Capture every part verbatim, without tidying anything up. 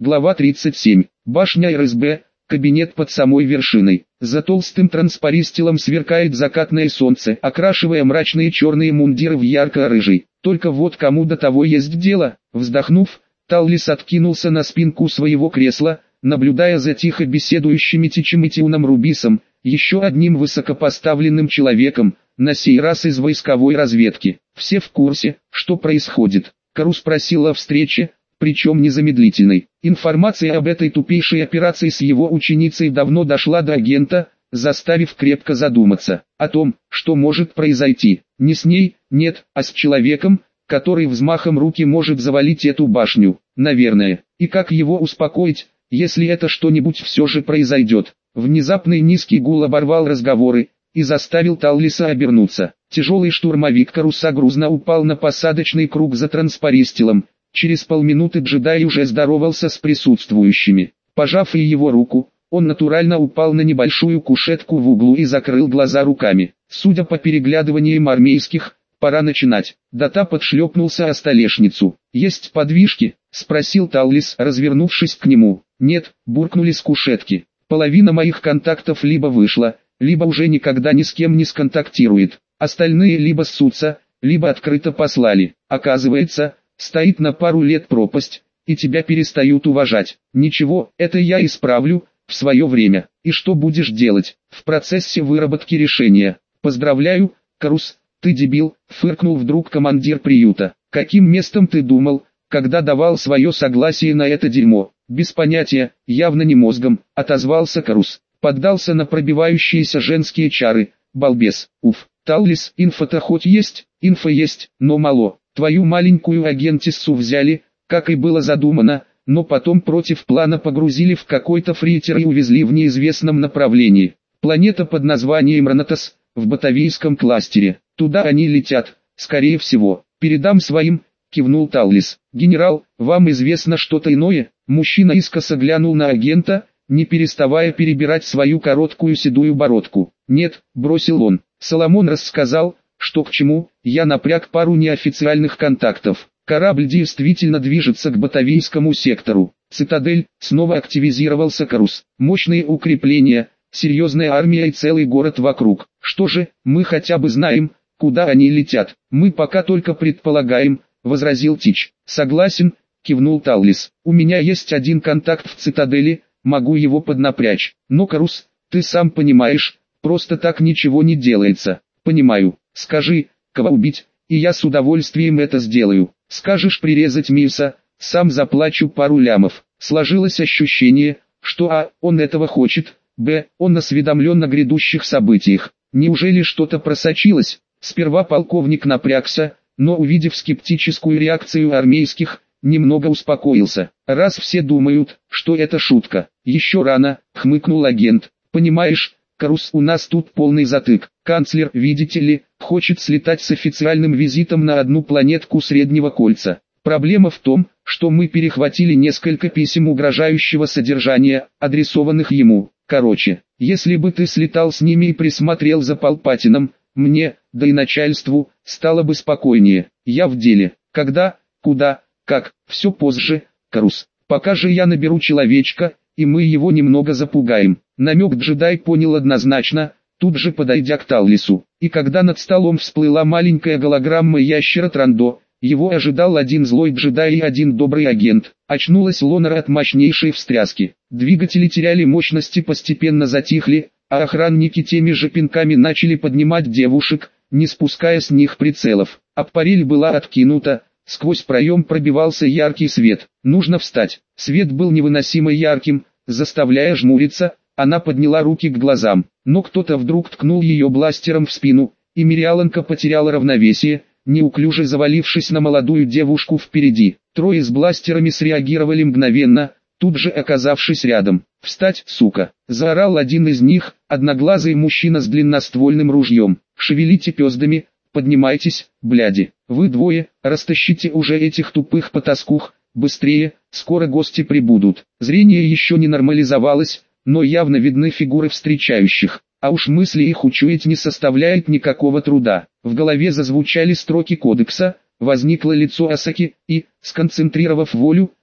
Глава тридцать семь. Башня эр эс бэ, кабинет под самой вершиной. За толстым транспаристилом сверкает закатное солнце, окрашивая мрачные черные мундиры в ярко-рыжий. Только вот кому до того есть дело. Вздохнув, Таллис откинулся на спинку своего кресла, наблюдая за тихо беседующими Тичем и Тиуном Рубисом, еще одним высокопоставленным человеком, на сей раз из войсковой разведки. Все в курсе, что происходит. Кару спросила о встрече, причем незамедлительной. Информация об этой тупейшей операции с его ученицей давно дошла до агента, заставив крепко задуматься о том, что может произойти. Не с ней, нет, а с человеком, который взмахом руки может завалить эту башню, наверное. И как его успокоить, если это что-нибудь все же произойдет? Внезапный низкий гул оборвал разговоры и заставил Таллиса обернуться. Тяжелый штурмовик Каруса грузно упал на посадочный круг за транспаристилом. Через полминуты джедай уже здоровался с присутствующими. Пожав и его руку, он натурально упал на небольшую кушетку в углу и закрыл глаза руками. Судя по переглядываниям армейских, пора начинать. Датап отшлепнулся о столешницу. «Есть подвижки?» — спросил Таллис, развернувшись к нему. «Нет», — буркнули с кушетки. «Половина моих контактов либо вышла, либо уже никогда ни с кем не сконтактирует. Остальные либо ссутся, либо открыто послали. Оказывается, стоит на пару лет пропасть, и тебя перестают уважать. Ничего, это я исправлю, в свое время. И что будешь делать? В процессе выработки решения. Поздравляю, Карус, ты дебил», — фыркнул вдруг командир приюта. «Каким местом ты думал, когда давал свое согласие на это дерьмо?» «Без понятия, явно не мозгом», — отозвался Карус. Поддался на пробивающиеся женские чары. «Балбес, уф, Таллис, инфо-то хоть есть?» «Инфо есть, но мало. Твою маленькую агентиссу взяли, как и было задумано, но потом против плана погрузили в какой-то фритер и увезли в неизвестном направлении. Планета под названием Ранатос, в Батавийском кластере. Туда они летят, скорее всего. Передам своим», — кивнул Таллис. «Генерал, вам известно что-то иное?» Мужчина искоса глянул на агента, не переставая перебирать свою короткую седую бородку. «Нет», — бросил он. «Соломон рассказал, что к чему, я напряг пару неофициальных контактов. Корабль действительно движется к Батавийскому сектору. Цитадель», — снова активизировался Карус. «Мощные укрепления, серьезная армия и целый город вокруг. Что же, мы хотя бы знаем, куда они летят?» «Мы пока только предполагаем», — возразил Тич. «Согласен», — кивнул Таллис. «У меня есть один контакт в цитадели, могу его поднапрячь. Но, Карус, ты сам понимаешь, просто так ничего не делается». «Понимаю. Скажи, кого убить, и я с удовольствием это сделаю. Скажешь прирезать Миса, сам заплачу пару лямов». Сложилось ощущение, что а. он этого хочет, б. он осведомлен о грядущих событиях. Неужели что-то просочилось? Сперва полковник напрягся, но увидев скептическую реакцию армейских, немного успокоился. «Раз все думают, что это шутка, еще рано», — хмыкнул агент. «Понимаешь, Карус, у нас тут полный затык. Канцлер, видите ли, хочет слетать с официальным визитом на одну планетку Среднего Кольца. Проблема в том, что мы перехватили несколько писем угрожающего содержания, адресованных ему. Короче, если бы ты слетал с ними и присмотрел за Палпатином, мне, да и начальству, стало бы спокойнее. Я в деле. Когда, куда, как, все позже, Карус. Пока же я наберу человечка, и мы его немного запугаем». Намек джедай понял однозначно, тут же подойдя к Таллису. И когда над столом всплыла маленькая голограмма ящера Трандо, его ожидал один злой джедай и один добрый агент. Очнулась Лонара от мощнейшей встряски. Двигатели теряли мощности, постепенно затихли, а охранники теми же пинками начали поднимать девушек, не спуская с них прицелов. Аппарель была откинута, сквозь проем пробивался яркий свет. Нужно встать. Свет был невыносимо ярким, заставляя жмуриться. Она подняла руки к глазам, но кто-то вдруг ткнул ее бластером в спину, и Мириаланка потеряла равновесие, неуклюже завалившись на молодую девушку впереди. Трое с бластерами среагировали мгновенно, тут же оказавшись рядом. «Встать, сука!» — заорал один из них, одноглазый мужчина с длинноствольным ружьем. «Шевелите пёздами, поднимайтесь, бляди! Вы двое, растащите уже этих тупых потаскух, быстрее, скоро гости прибудут». Зрение еще не нормализовалось, но явно видны фигуры встречающих, а уж мысли их учуять не составляет никакого труда. В голове зазвучали строки кодекса, возникло лицо Асаки, и, сконцентрировав волю,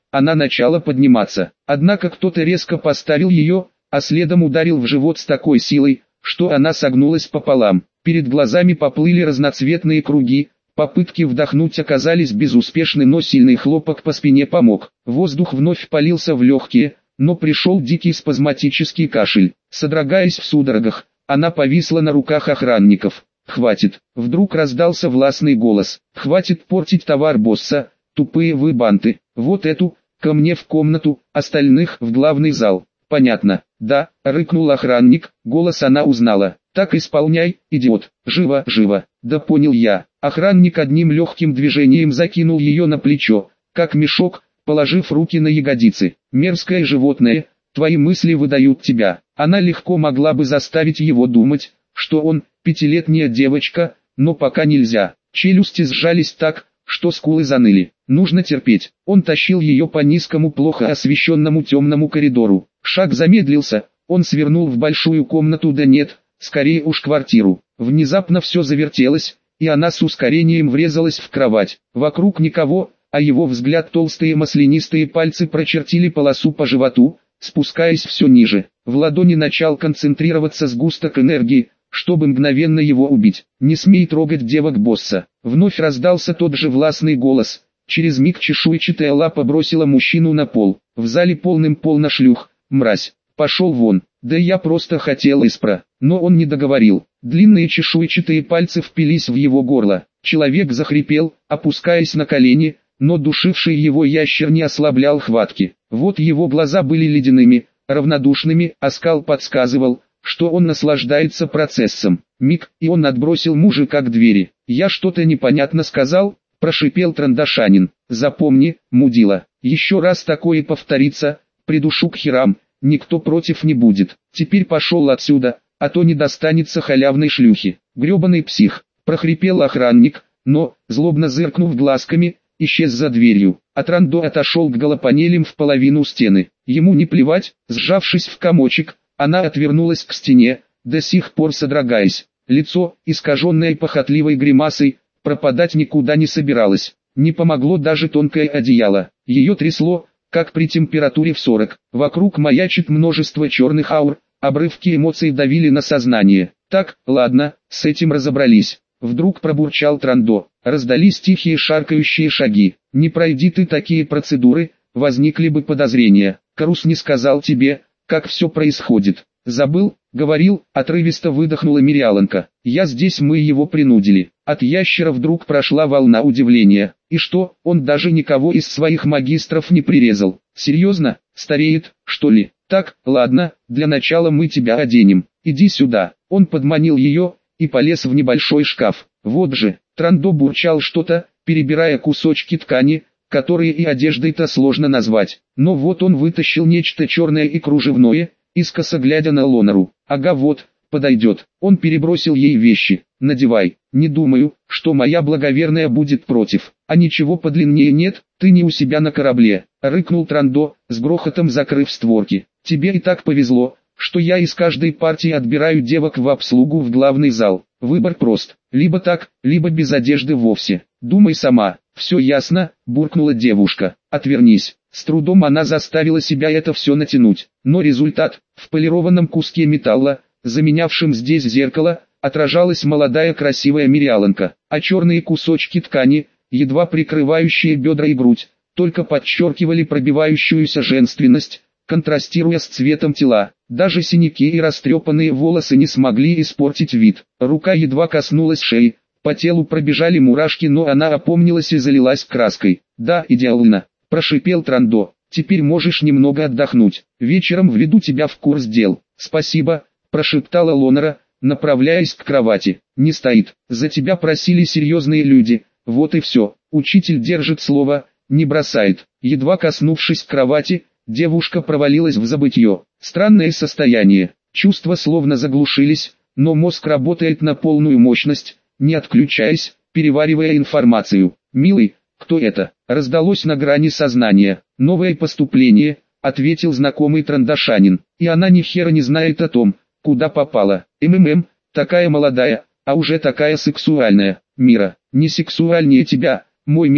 она начала подниматься. Однако кто-то резко поставил ее, а следом ударил в живот с такой силой, что она согнулась пополам. Перед глазами поплыли разноцветные круги, попытки вдохнуть оказались безуспешны, но сильный хлопок по спине помог. Воздух вновь полился в легкие, но пришел дикий спазматический кашель. Содрогаясь в судорогах, она повисла на руках охранников. «Хватит!» — вдруг раздался властный голос. «Хватит портить товар босса, тупые вы банты! Вот эту, ко мне в комнату, остальных в главный зал!» «Понятно, да», — рыкнул охранник, голос она узнала. «Так исполняй, идиот, живо, живо!» «Да понял я». Охранник одним легким движением закинул ее на плечо, как мешок, положив руки на ягодицы. «Мерзкое животное, твои мысли выдают тебя». Она легко могла бы заставить его думать, что он пятилетняя девочка, но пока нельзя. Челюсти сжались так, что скулы заныли. Нужно терпеть. Он тащил ее по низкому, плохо освещенному темному коридору. Шаг замедлился, он свернул в большую комнату, да нет, скорее уж квартиру. Внезапно все завертелось, и она с ускорением врезалась в кровать. Вокруг никого, а его взгляд, толстые маслянистые пальцы прочертили полосу по животу, спускаясь все ниже. В ладони начал концентрироваться сгусток энергии, чтобы мгновенно его убить. «Не смей трогать девок босса». Вновь раздался тот же властный голос. Через миг чешуйчатая лапа бросила мужчину на пол. В зале полным-полно шлюх. «Мразь, пошел вон». «Да я просто хотел испра». Но он не договорил. Длинные чешуйчатые пальцы впились в его горло. Человек захрипел, опускаясь на колени, но душивший его ящер не ослаблял хватки. Вот его глаза были ледяными, равнодушными, а скал подсказывал, что он наслаждается процессом. Миг, и он отбросил мужика к двери. «Я что-то непонятно сказал?» – прошипел Трандашанин. «Запомни, мудила, еще раз такое повторится, придушу к херам, никто против не будет. Теперь пошел отсюда, а то не достанется халявной шлюхи». «Гребаный псих», – прохрипел охранник, но, злобно зыркнув глазками, исчез за дверью. А Трандо отошел к голопанелям в половину стены. Ему не плевать, сжавшись в комочек, она отвернулась к стене, до сих пор содрогаясь. Лицо, искаженное похотливой гримасой, пропадать никуда не собиралось. Не помогло даже тонкое одеяло. Ее трясло, как при температуре в сорок. Вокруг маячит множество черных аур, обрывки эмоций давили на сознание. «Так, ладно, с этим разобрались». Вдруг пробурчал Трандо. Раздались тихие шаркающие шаги. «Не пройди ты такие процедуры, возникли бы подозрения. Карус не сказал тебе, как все происходит». «Забыл, говорил», отрывисто выдохнула Мириаланка. «Я здесь, мы его принудили». От ящера вдруг прошла волна удивления. И что, он даже никого из своих магистров не прирезал? Серьезно, стареет, что ли? «Так, ладно, для начала мы тебя оденем. Иди сюда». Он подманил ее и полез в небольшой шкаф. Вот же, Трандо бурчал что-то, перебирая кусочки ткани, которые и одеждой-то сложно назвать. Но вот он вытащил нечто черное и кружевное, искоса глядя на Лонару. «Ага, вот, подойдет». Он перебросил ей вещи. «Надевай». «Не думаю, что моя благоверная будет против». «А ничего подлиннее нет, ты не у себя на корабле», — рыкнул Трандо, с грохотом закрыв створки. «Тебе и так повезло, что я из каждой партии отбираю девок в обслугу в главный зал. Выбор прост, либо так, либо без одежды вовсе. Думай сама». «Все ясно», — буркнула девушка. «Отвернись». С трудом она заставила себя это все натянуть, но результат, в полированном куске металла, заменявшем здесь зеркало, отражалась молодая красивая Мириаланка, а черные кусочки ткани, едва прикрывающие бедра и грудь, только подчеркивали пробивающуюся женственность, контрастируя с цветом тела. Даже синяки и растрепанные волосы не смогли испортить вид. Рука едва коснулась шеи, по телу пробежали мурашки, но она опомнилась и залилась краской. «Да, идеально», — прошипел Трандо. «Теперь можешь немного отдохнуть. Вечером введу тебя в курс дел». «Спасибо», — прошептала Лонара, направляясь к кровати. «Не стоит. За тебя просили серьезные люди. Вот и все. Учитель держит слово, не бросает». Едва коснувшись кровати, девушка провалилась в забытье. Странное состояние. Чувства словно заглушились, но мозг работает на полную мощность, не отключаясь, переваривая информацию. «Милый, кто это?» Раздалось на грани сознания. «Новое поступление», — ответил знакомый Трандашанин. «И она ни хера не знает о том, куда попала. МММ, такая молодая, а уже такая сексуальная. Мира, не сексуальнее тебя, мой милый»,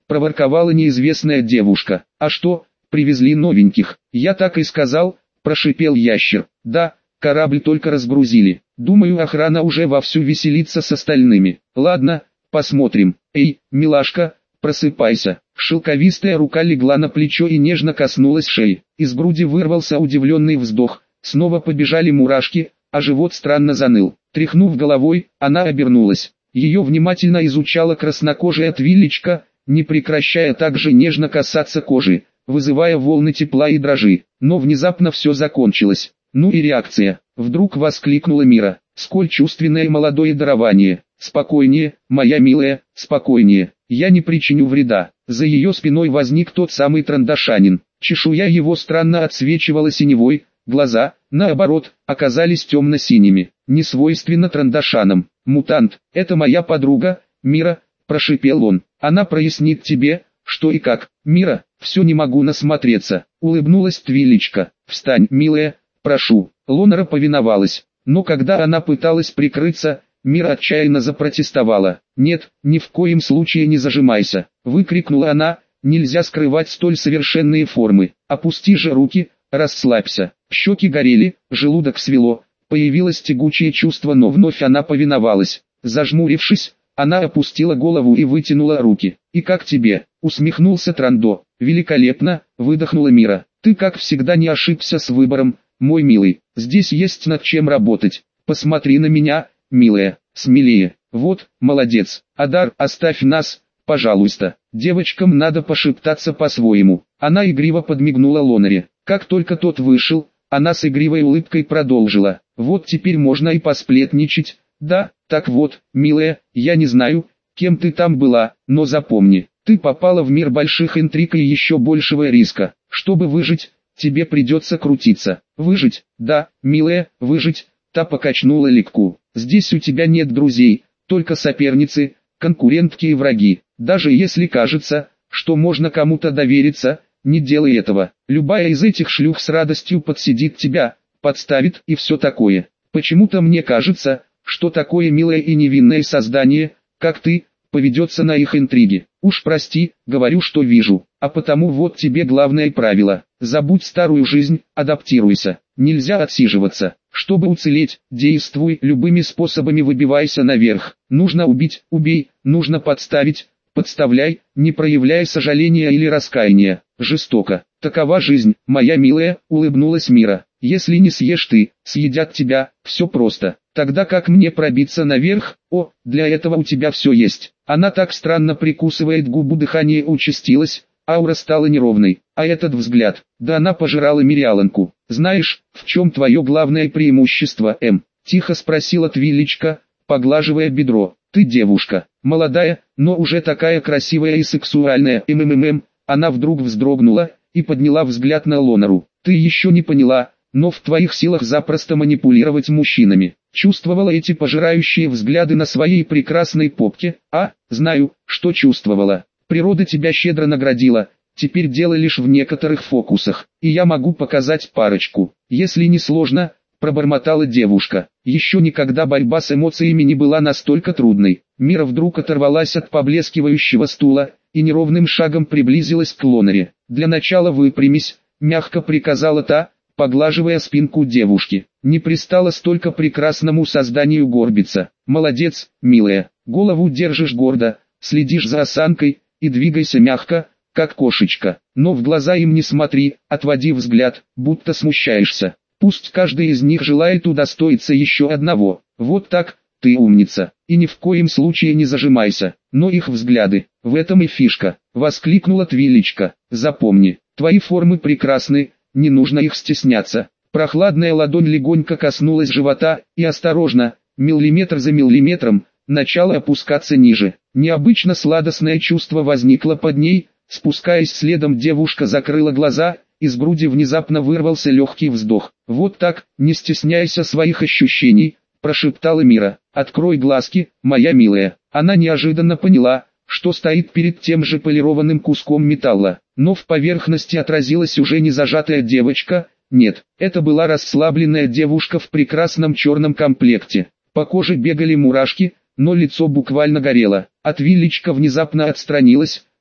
проворковала неизвестная девушка. А что, привезли новеньких? Я так и сказал, прошипел ящер. Да, корабль только разгрузили. Думаю, охрана уже вовсю веселится с остальными. Ладно, посмотрим. Эй, милашка, просыпайся. Шелковистая рука легла на плечо и нежно коснулась шеи. Из груди вырвался удивленный вздох. Снова побежали мурашки, а живот странно заныл. Тряхнув головой, она обернулась. Ее внимательно изучала краснокожая Твилечка, не прекращая также нежно касаться кожи, вызывая волны тепла и дрожи. Но внезапно все закончилось. Ну и реакция. Вдруг воскликнула Мира. Сколь чувственное молодое дарование. Спокойнее, моя милая, спокойнее. Я не причиню вреда. За ее спиной возник тот самый Трандашанин. Чешуя его странно отсвечивала синевой, глаза, наоборот, оказались темно-синими. Не свойственно Трандашанам. Мутант, это моя подруга, Мира, прошипел он. Она прояснит тебе, что и как. Мира, все не могу насмотреться. Улыбнулась Твилечка. Встань, милая, прошу. Лонара повиновалась. Но когда она пыталась прикрыться, Мира отчаянно запротестовала. «Нет, ни в коем случае не зажимайся!» — выкрикнула она. «Нельзя скрывать столь совершенные формы. Опусти же руки, расслабься». Щеки горели, желудок свело, появилось тягучее чувство, но вновь она повиновалась. Зажмурившись, она опустила голову и вытянула руки. «И как тебе?» — усмехнулся Трандо. «Великолепно!» — выдохнула Мира. «Ты как всегда не ошибся с выбором, мой милый. Здесь есть над чем работать. Посмотри на меня, милая, смелее. Вот, молодец. Адар, оставь нас, пожалуйста. Девочкам надо пошептаться по-своему». Она игриво подмигнула Лонаре. Как только тот вышел, она с игривой улыбкой продолжила. «Вот теперь можно и посплетничать. Да, так вот, милая, я не знаю, кем ты там была, но запомни, ты попала в мир больших интриг и еще большего риска. Чтобы выжить, тебе придется крутиться». «Выжить? Да, милая, выжить», — та покачнула легку. «Здесь у тебя нет друзей, только соперницы, конкурентки и враги. Даже если кажется, что можно кому-то довериться, не делай этого. Любая из этих шлюх с радостью подсидит тебя, подставит и все такое. Почему-то мне кажется, что такое милое и невинное создание, как ты, поведется на их интриги. Уж прости, говорю, что вижу. А потому вот тебе главное правило. Забудь старую жизнь, адаптируйся. Нельзя отсиживаться. Чтобы уцелеть, действуй любыми способами, выбивайся наверх. Нужно убить, убей, нужно подставить, подставляй, не проявляя сожаления или раскаяния. Жестоко. Такова жизнь, моя милая, улыбнулась Мира. Если не съешь ты, съедят тебя, все просто. Тогда как мне пробиться наверх? О, для этого у тебя все есть. Она так странно прикусывает губу, дыхание участилось, аура стала неровной. А этот взгляд, да она пожирала Мириаланку. Знаешь, в чем твое главное преимущество, М? Тихо спросила Твилечка, поглаживая бедро. Ты девушка, молодая, но уже такая красивая и сексуальная. МММ. Она вдруг вздрогнула и подняла взгляд на Лонару. Ты еще не поняла, но в твоих силах запросто манипулировать мужчинами. Чувствовала эти пожирающие взгляды на своей прекрасной попке? А, знаю, что чувствовала. Природа тебя щедро наградила, теперь дело лишь в некоторых фокусах, и я могу показать парочку. Если не сложно, пробормотала девушка. Еще никогда борьба с эмоциями не была настолько трудной. Мира вдруг оторвалась от поблескивающего стула и неровным шагом приблизилась к Лонаре. Для начала выпрямись, мягко приказала та, поглаживая спинку девушки. Не пристало столько прекрасному созданию горбиться. Молодец, милая, голову держишь гордо, следишь за осанкой и двигайся мягко, как кошечка. Но в глаза им не смотри, отводи взгляд, будто смущаешься. Пусть каждый из них желает удостоиться еще одного. Вот так, ты умница. И ни в коем случае не зажимайся. Но их взгляды, в этом и фишка. Воскликнула Твилечка. Запомни, твои формы прекрасны, не нужно их стесняться. Прохладная ладонь легонько коснулась живота, и осторожно, миллиметр за миллиметром, начала опускаться ниже. Необычно сладостное чувство возникло под ней, спускаясь следом, девушка закрыла глаза, из груди внезапно вырвался легкий вздох. «Вот так, не стесняйся своих ощущений», – прошептала Мира. «Открой глазки, моя милая». Она неожиданно поняла, что стоит перед тем же полированным куском металла, но в поверхности отразилась уже не зажатая девочка. Нет, это была расслабленная девушка в прекрасном черном комплекте. По коже бегали мурашки, но лицо буквально горело. А Твилечка внезапно отстранилась,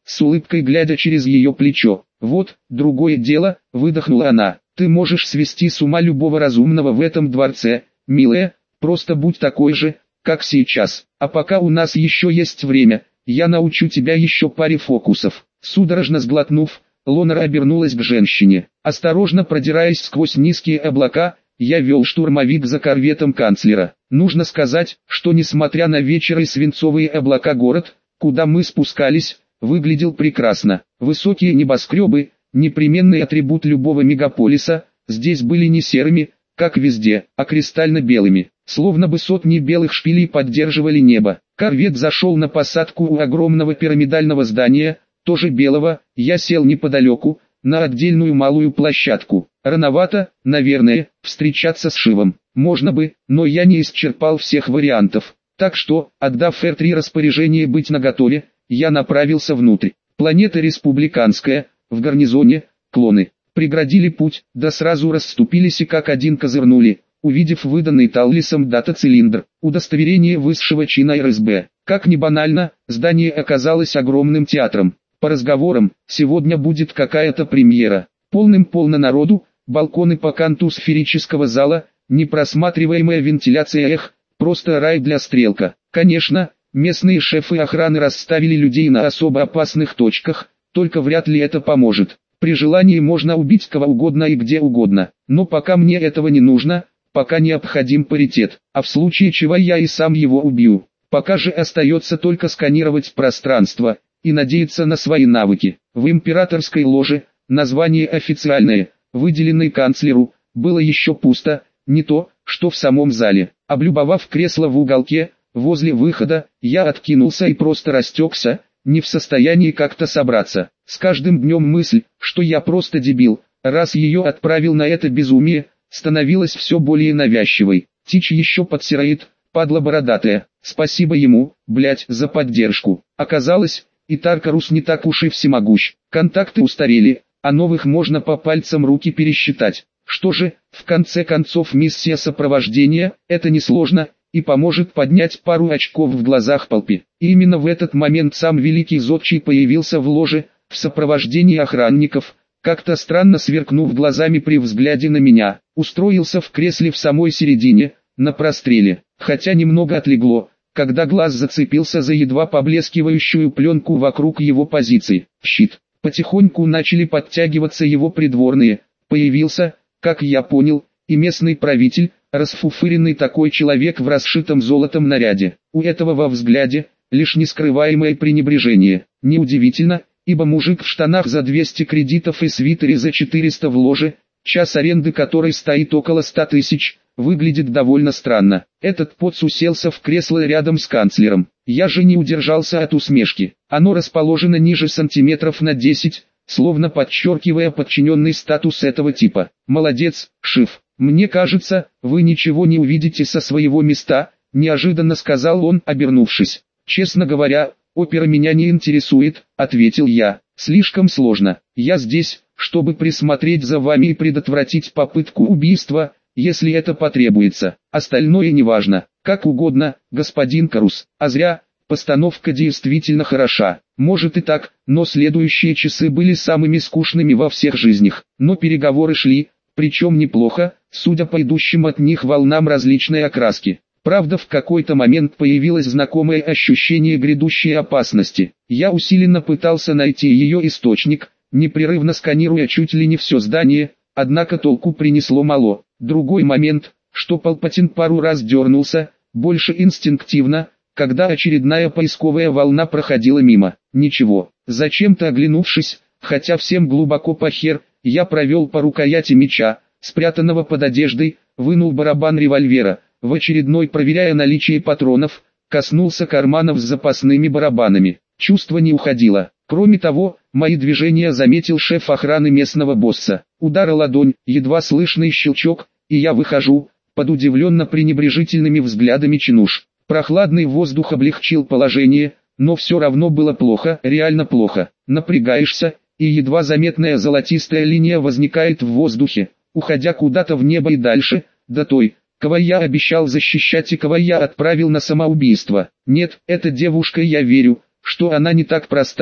с улыбкой глядя через ее плечо. «Вот, другое дело», — выдохнула она. «Ты можешь свести с ума любого разумного в этом дворце, милая, просто будь такой же, как сейчас. А пока у нас еще есть время, я научу тебя еще паре фокусов». Судорожно сглотнув, Лонера обернулась к женщине. Осторожно продираясь сквозь низкие облака, я вел штурмовик за корветом канцлера. Нужно сказать, что несмотря на вечер и свинцовые облака, город, куда мы спускались, выглядел прекрасно. Высокие небоскребы, непременный атрибут любого мегаполиса, здесь были не серыми, как везде, а кристально-белыми, словно бы сотни белых шпилей поддерживали небо. Корвет зашел на посадку у огромного пирамидального здания, тоже белого. Я сел неподалеку, на отдельную малую площадку. Рановато, наверное, встречаться с Шивом. Можно бы, но я не исчерпал всех вариантов. Так что, отдав Эр три распоряжение быть наготове, я направился внутрь. Планета республиканская, в гарнизоне, клоны преградили путь, да сразу расступились и как один козырнули, увидев выданный Таллисом дата-цилиндр, удостоверение высшего чина Эр Эс Бэ. Как ни банально, здание оказалось огромным театром. По разговорам, сегодня будет какая-то премьера. Полным-полно народу, балконы по канту сферического зала, непросматриваемая вентиляция, эх, просто рай для стрелка. Конечно, местные шефы охраны расставили людей на особо опасных точках, только вряд ли это поможет. При желании можно убить кого угодно и где угодно, но пока мне этого не нужно, пока необходим паритет, а в случае чего я и сам его убью. Пока же остается только сканировать пространство и надеяться на свои навыки. В императорской ложе, название официальное, выделенное канцлеру, было еще пусто, не то, что в самом зале. Облюбовав кресло в уголке, возле выхода, я откинулся и просто растекся, не в состоянии как-то собраться. С каждым днем мысль, что я просто дебил, раз ее отправил на это безумие, становилась все более навязчивой. Тич еще подсирает, падла бородатая. Спасибо ему, блять, за поддержку. Оказалось, и Таркарус не так уж и всемогущ. Контакты устарели, а новых можно по пальцам руки пересчитать. Что же, в конце концов миссия сопровождения, это несложно, и поможет поднять пару очков в глазах Палпи. И именно в этот момент сам Великий Зодчий появился в ложе, в сопровождении охранников, как-то странно сверкнув глазами при взгляде на меня, устроился в кресле в самой середине, на простреле, хотя немного отлегло, когда глаз зацепился за едва поблескивающую пленку вокруг его позиции. Щит. Потихоньку начали подтягиваться его придворные. Появился, как я понял, и местный правитель, расфуфыренный такой человек в расшитом золотом наряде. У этого во взгляде лишь нескрываемое пренебрежение. Неудивительно, ибо мужик в штанах за двести кредитов и свитере за четыреста в ложе, час аренды которой стоит около ста тысяч, выглядит довольно странно. Этот поц уселся в кресло рядом с канцлером. Я же не удержался от усмешки. Оно расположено ниже сантиметров на десять, словно подчеркивая подчиненный статус этого типа. «Молодец, Шиф. Мне кажется, вы ничего не увидите со своего места», — неожиданно сказал он, обернувшись. «Честно говоря, опера меня не интересует», — ответил я. «Слишком сложно. Я здесь, чтобы присмотреть за вами и предотвратить попытку убийства, если это потребуется. Остальное неважно. Как угодно, господин Карус. А зря, постановка действительно хороша. Может и так, но следующие часы были самыми скучными во всех жизнях. Но переговоры шли, причем неплохо, судя по идущим от них волнам различной окраски. Правда, в какой-то момент появилось знакомое ощущение грядущей опасности. Я усиленно пытался найти ее источник, непрерывно сканируя чуть ли не все здание, однако толку принесло мало. Другой момент, что Палпатин пару раз дернулся, больше инстинктивно, когда очередная поисковая волна проходила мимо. Ничего, зачем-то оглянувшись, хотя всем глубоко похер, я провел по рукояти меча, спрятанного под одеждой, вынул барабан револьвера, в очередной проверяя наличие патронов, коснулся карманов с запасными барабанами. Чувство не уходило. Кроме того, мои движения заметил шеф охраны местного босса. Удар о ладонь, едва слышный щелчок, и я выхожу, под удивленно пренебрежительными взглядами чинуш. Прохладный воздух облегчил положение, но все равно было плохо, реально плохо. Напрягаешься, и едва заметная золотистая линия возникает в воздухе, уходя куда-то в небо и дальше, до той, кого я обещал защищать и кого я отправил на самоубийство. Нет, эта девушка, я верю, что она не так проста,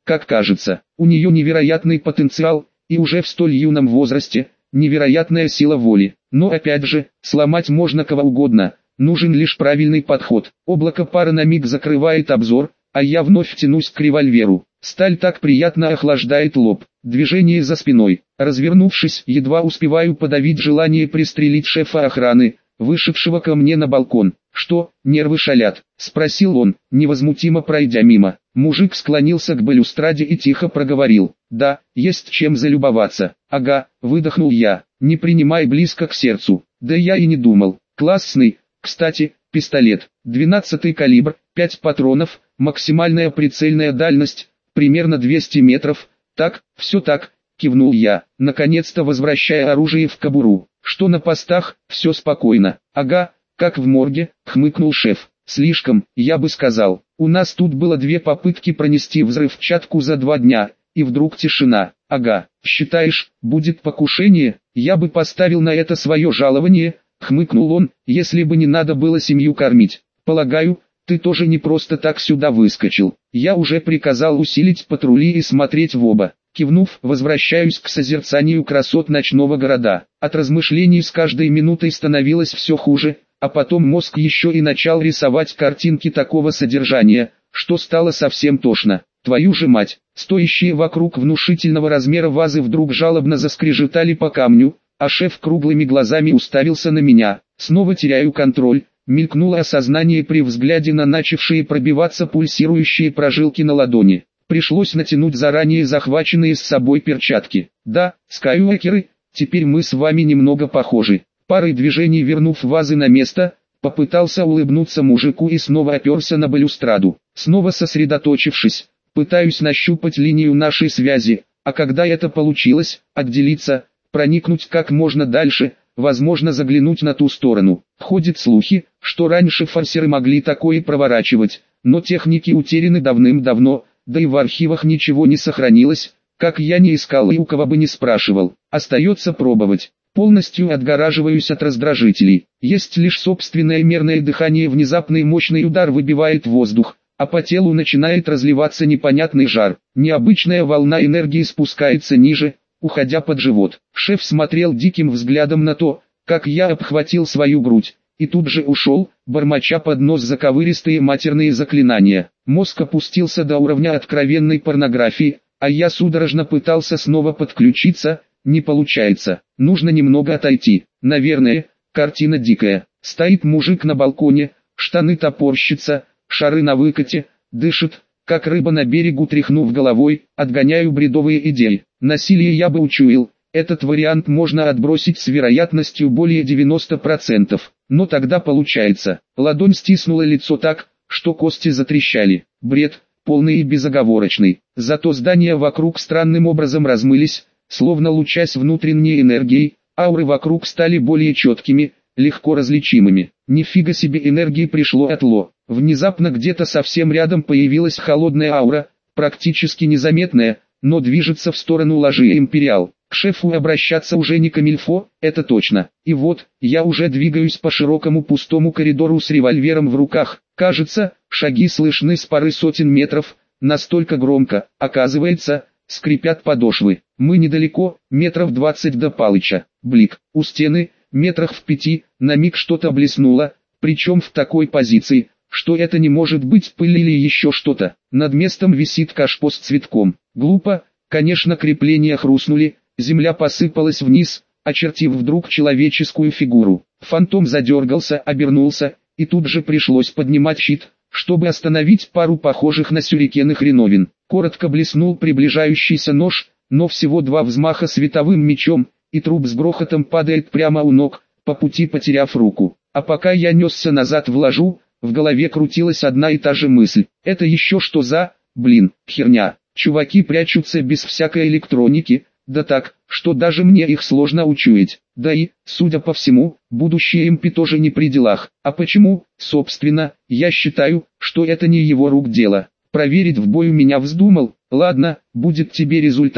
как кажется. У нее невероятный потенциал, и уже в столь юном возрасте, невероятная сила воли. Но опять же, сломать можно кого угодно, нужен лишь правильный подход. Облако пара на миг закрывает обзор, а я вновь тянусь к револьверу. Сталь так приятно охлаждает лоб. Движение за спиной. Развернувшись, едва успеваю подавить желание пристрелить шефа охраны, вышедшего ко мне на балкон. «Что, нервы шалят?» – спросил он, невозмутимо пройдя мимо. Мужик склонился к балюстраде и тихо проговорил: «Да, есть чем залюбоваться». «Ага», – выдохнул я, не принимай близко к сердцу. «Да я и не думал. Классный, кстати, пистолет. двенадцатый калибр, пять патронов, максимальная прицельная дальность, примерно двести метров». «Так, все так», – кивнул я, наконец-то возвращая оружие в кобуру. «Что на постах?» «Все спокойно». «Ага, как в морге», – хмыкнул шеф. «Слишком, я бы сказал. У нас тут было две попытки пронести взрывчатку за два дня, и вдруг тишина». «Ага, считаешь, будет покушение? Я бы поставил на это свое жалование», – хмыкнул он, «если бы не надо было семью кормить. Полагаю, ты тоже не просто так сюда выскочил. Я уже приказал усилить патрули и смотреть в оба». Кивнув, возвращаюсь к созерцанию красот ночного города. От размышлений с каждой минутой становилось все хуже, а потом мозг еще и начал рисовать картинки такого содержания, что стало совсем тошно. Твою же мать! Стоящие вокруг внушительного размера вазы вдруг жалобно заскрежетали по камню, а шеф круглыми глазами уставился на меня. Снова теряю контроль. Мелькнуло осознание при взгляде на начавшие пробиваться пульсирующие прожилки на ладони. Пришлось натянуть заранее захваченные с собой перчатки. «Да, скайуокеры, теперь мы с вами немного похожи». Парой движений вернув вазы на место, попытался улыбнуться мужику и снова оперся на балюстраду. Снова сосредоточившись, пытаюсь нащупать линию нашей связи, а когда это получилось, отделиться, проникнуть как можно дальше, возможно заглянуть на ту сторону. Ходят слухи, что раньше форсеры могли такое проворачивать, но техники утеряны давным-давно, да и в архивах ничего не сохранилось, как я не искал и у кого бы не спрашивал. Остается пробовать. Полностью отгораживаюсь от раздражителей. Есть лишь собственное мерное дыхание, внезапный мощный удар выбивает воздух, а по телу начинает разливаться непонятный жар. Необычная волна энергии спускается ниже, уходя под живот. Шеф смотрел диким взглядом на то, как я обхватил свою грудь, и тут же ушел, бормоча под нос заковыристые матерные заклинания. Мозг опустился до уровня откровенной порнографии, а я судорожно пытался снова подключиться. Не получается, нужно немного отойти. Наверное, картина дикая. Стоит мужик на балконе, штаны топорщатся, шары на выкате, дышит, как рыба на берегу, тряхнув головой, отгоняю бредовые идеи. Насилие я бы учуял, этот вариант можно отбросить с вероятностью более девяноста процентов. Но тогда получается, ладонь стиснула лицо так, что кости затрещали. Бред, полный и безоговорочный. Зато здания вокруг странным образом размылись, словно лучась внутренней энергией, ауры вокруг стали более четкими, легко различимыми. Нифига себе, энергии пришло от Ло. Внезапно где-то совсем рядом появилась холодная аура, практически незаметная, но движется в сторону ложи Империал. К шефу обращаться уже не камильфо, это точно. И вот, я уже двигаюсь по широкому пустому коридору с револьвером в руках. Кажется, шаги слышны с пары сотен метров, настолько громко, оказывается, скрипят подошвы. Мы недалеко, метров двадцать до Палыча. Блик, у стены, метрах в пяти, на миг что-то блеснуло, причем в такой позиции, что это не может быть пыль или еще что-то. Над местом висит кашпо с цветком. Глупо, конечно, крепления хрустнули, земля посыпалась вниз, очертив вдруг человеческую фигуру. Фантом задергался, обернулся, и тут же пришлось поднимать щит, чтобы остановить пару похожих на сюрикены хреновин. Коротко блеснул приближающийся нож, но всего два взмаха световым мечом, и труп с грохотом падает прямо у ног, по пути потеряв руку. А пока я несся назад в ложу, в голове крутилась одна и та же мысль. Это еще что за, блин, херня? Чуваки прячутся без всякой электроники, да так, что даже мне их сложно учуять. Да и, судя по всему, будущее Эмпи тоже не при делах. А почему, собственно, я считаю, что это не его рук дело. Проверить в бою меня вздумал? Ладно, будет тебе результат.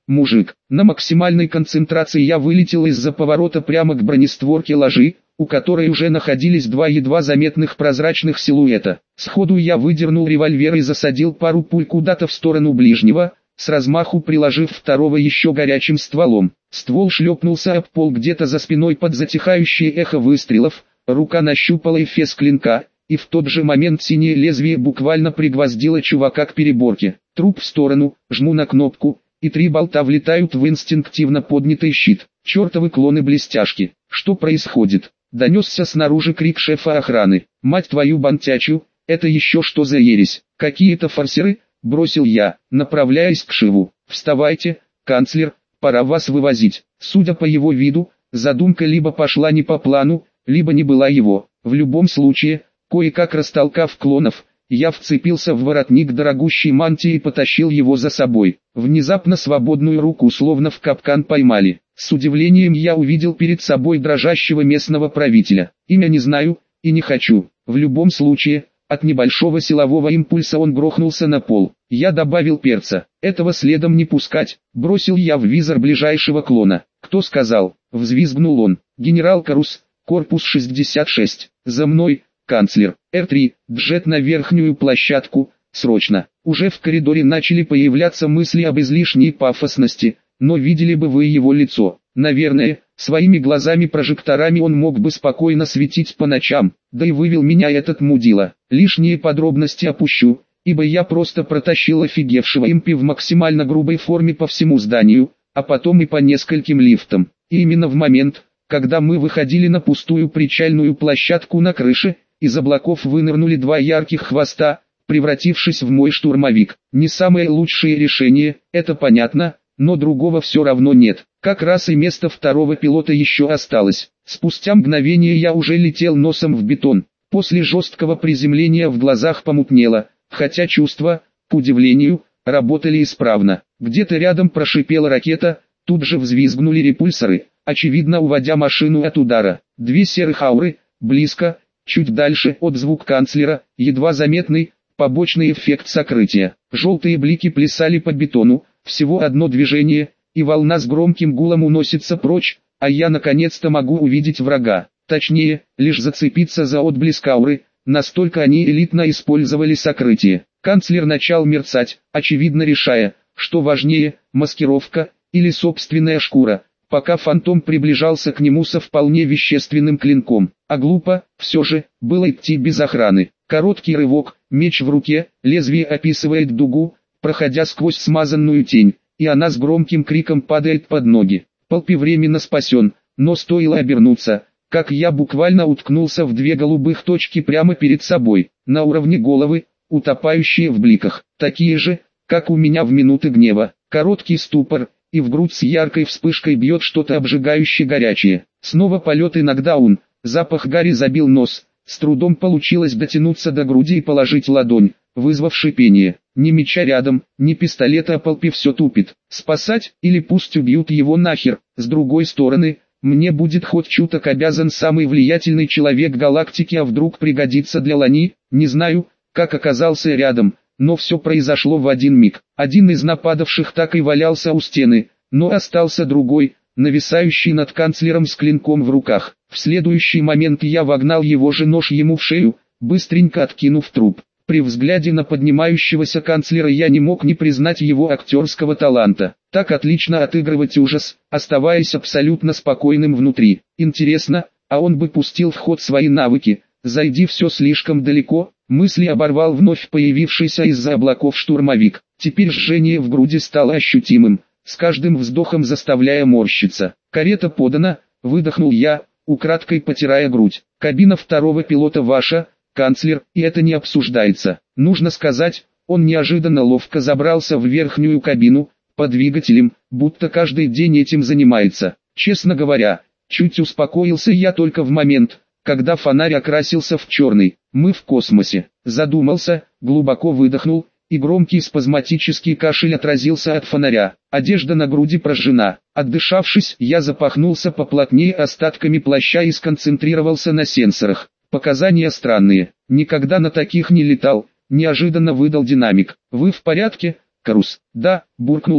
мужик. На максимальной концентрации я вылетел из-за поворота прямо к бронестворке ложи, у которой уже находились два едва заметных прозрачных силуэта. Сходу я выдернул револьвер и засадил пару пуль куда-то в сторону ближнего, с размаху приложив второго еще горячим стволом. Ствол шлепнулся об пол где-то за спиной под затихающее эхо выстрелов, рука нащупала эфес клинка, и в тот же момент синее лезвие буквально пригвоздило чувака к переборке. Труп в сторону, жму на кнопку, и три болта влетают в инстинктивно поднятый щит. Чертовы клоны-блестяшки. Что происходит? Донесся снаружи крик шефа охраны. Мать твою бантячу, это еще что за ересь? Какие-то форсеры? Бросил я, направляясь к Шиву. Вставайте, канцлер, пора вас вывозить. Судя по его виду, задумка либо пошла не по плану, либо не была его. В любом случае, кое-как растолкав клонов, я вцепился в воротник дорогущей мантии и потащил его за собой. Внезапно свободную руку словно в капкан поймали. С удивлением я увидел перед собой дрожащего местного правителя. Имя не знаю, и не хочу. В любом случае, от небольшого силового импульса он грохнулся на пол. Я добавил перца. Этого следом не пускать. Бросил я в визор ближайшего клона. Кто сказал? Взвизгнул он. Генерал Карус, корпус шестьдесят шесть. За мной, канцлер. эр три, джет на верхнюю площадку, срочно. Уже в коридоре начали появляться мысли об излишней пафосности, но видели бы вы его лицо. Наверное, своими глазами-прожекторами он мог бы спокойно светить по ночам, да и вывел меня этот мудила. Лишние подробности опущу, ибо я просто протащил офигевшего импи в максимально грубой форме по всему зданию, а потом и по нескольким лифтам. И именно в момент, когда мы выходили на пустую причальную площадку на крыше, из облаков вынырнули два ярких хвоста, превратившись в мой штурмовик. Не самое лучшее решение, это понятно, но другого все равно нет. Как раз и место второго пилота еще осталось. Спустя мгновение я уже летел носом в бетон. После жесткого приземления в глазах помутнело, хотя чувства, к удивлению, работали исправно. Где-то рядом прошипела ракета, тут же взвизгнули репульсоры, очевидно уводя машину от удара. Две серых ауры, близко, чуть дальше отзвук канцлера, едва заметный, побочный эффект сокрытия. Желтые блики плясали по бетону, всего одно движение, и волна с громким гулом уносится прочь, а я наконец-то могу увидеть врага. Точнее, лишь зацепиться за отблеск ауры, настолько они элитно использовали сокрытие. Канцлер начал мерцать, очевидно решая, что важнее, маскировка или собственная шкура, пока фантом приближался к нему со вполне вещественным клинком. А глупо, все же, было идти без охраны. Короткий рывок, меч в руке, лезвие описывает дугу, проходя сквозь смазанную тень, и она с громким криком падает под ноги. Полпи временно спасен, но стоило обернуться, как я буквально уткнулся в две голубых точки прямо перед собой, на уровне головы, утопающие в бликах, такие же, как у меня в минуты гнева. Короткий ступор, и в грудь с яркой вспышкой бьет что-то обжигающе горячее. Снова полет и нокдаун, запах гари забил нос, с трудом получилось дотянуться до груди и положить ладонь, вызвав шипение. Ни меча рядом, ни пистолета, а Полпи все тупит. Спасать, или пусть убьют его нахер. С другой стороны, мне будет хоть чуток обязан самый влиятельный человек галактики, а вдруг пригодится для Лани. Не знаю, как оказался рядом, но все произошло в один миг. Один из нападавших так и валялся у стены, но остался другой, нависающий над канцлером с клинком в руках. В следующий момент я вогнал его же нож ему в шею, быстренько откинув труп. При взгляде на поднимающегося канцлера я не мог не признать его актерского таланта. Так отлично отыгрывать ужас, оставаясь абсолютно спокойным внутри. Интересно, а он бы пустил в ход свои навыки, зайди все слишком далеко, мысли оборвал вновь появившийся из-за облаков штурмовик. Теперь жжение в груди стало ощутимым, с каждым вздохом заставляя морщиться. Карета подана, выдохнул я, украдкой потирая грудь. Кабина второго пилота ваша, канцлер, и это не обсуждается. Нужно сказать, он неожиданно ловко забрался в верхнюю кабину, по двигателям, будто каждый день этим занимается. Честно говоря, чуть успокоился я только в момент, когда фонарь окрасился в черный. Мы в космосе. Задумался, глубоко выдохнул, и громкий спазматический кашель отразился от фонаря. Одежда на груди прожжена. Отдышавшись, я запахнулся поплотнее остатками плаща и сконцентрировался на сенсорах. Показания странные. Никогда на таких не летал. Неожиданно выдал динамик. Вы в порядке, Карус? Да, буркнул я.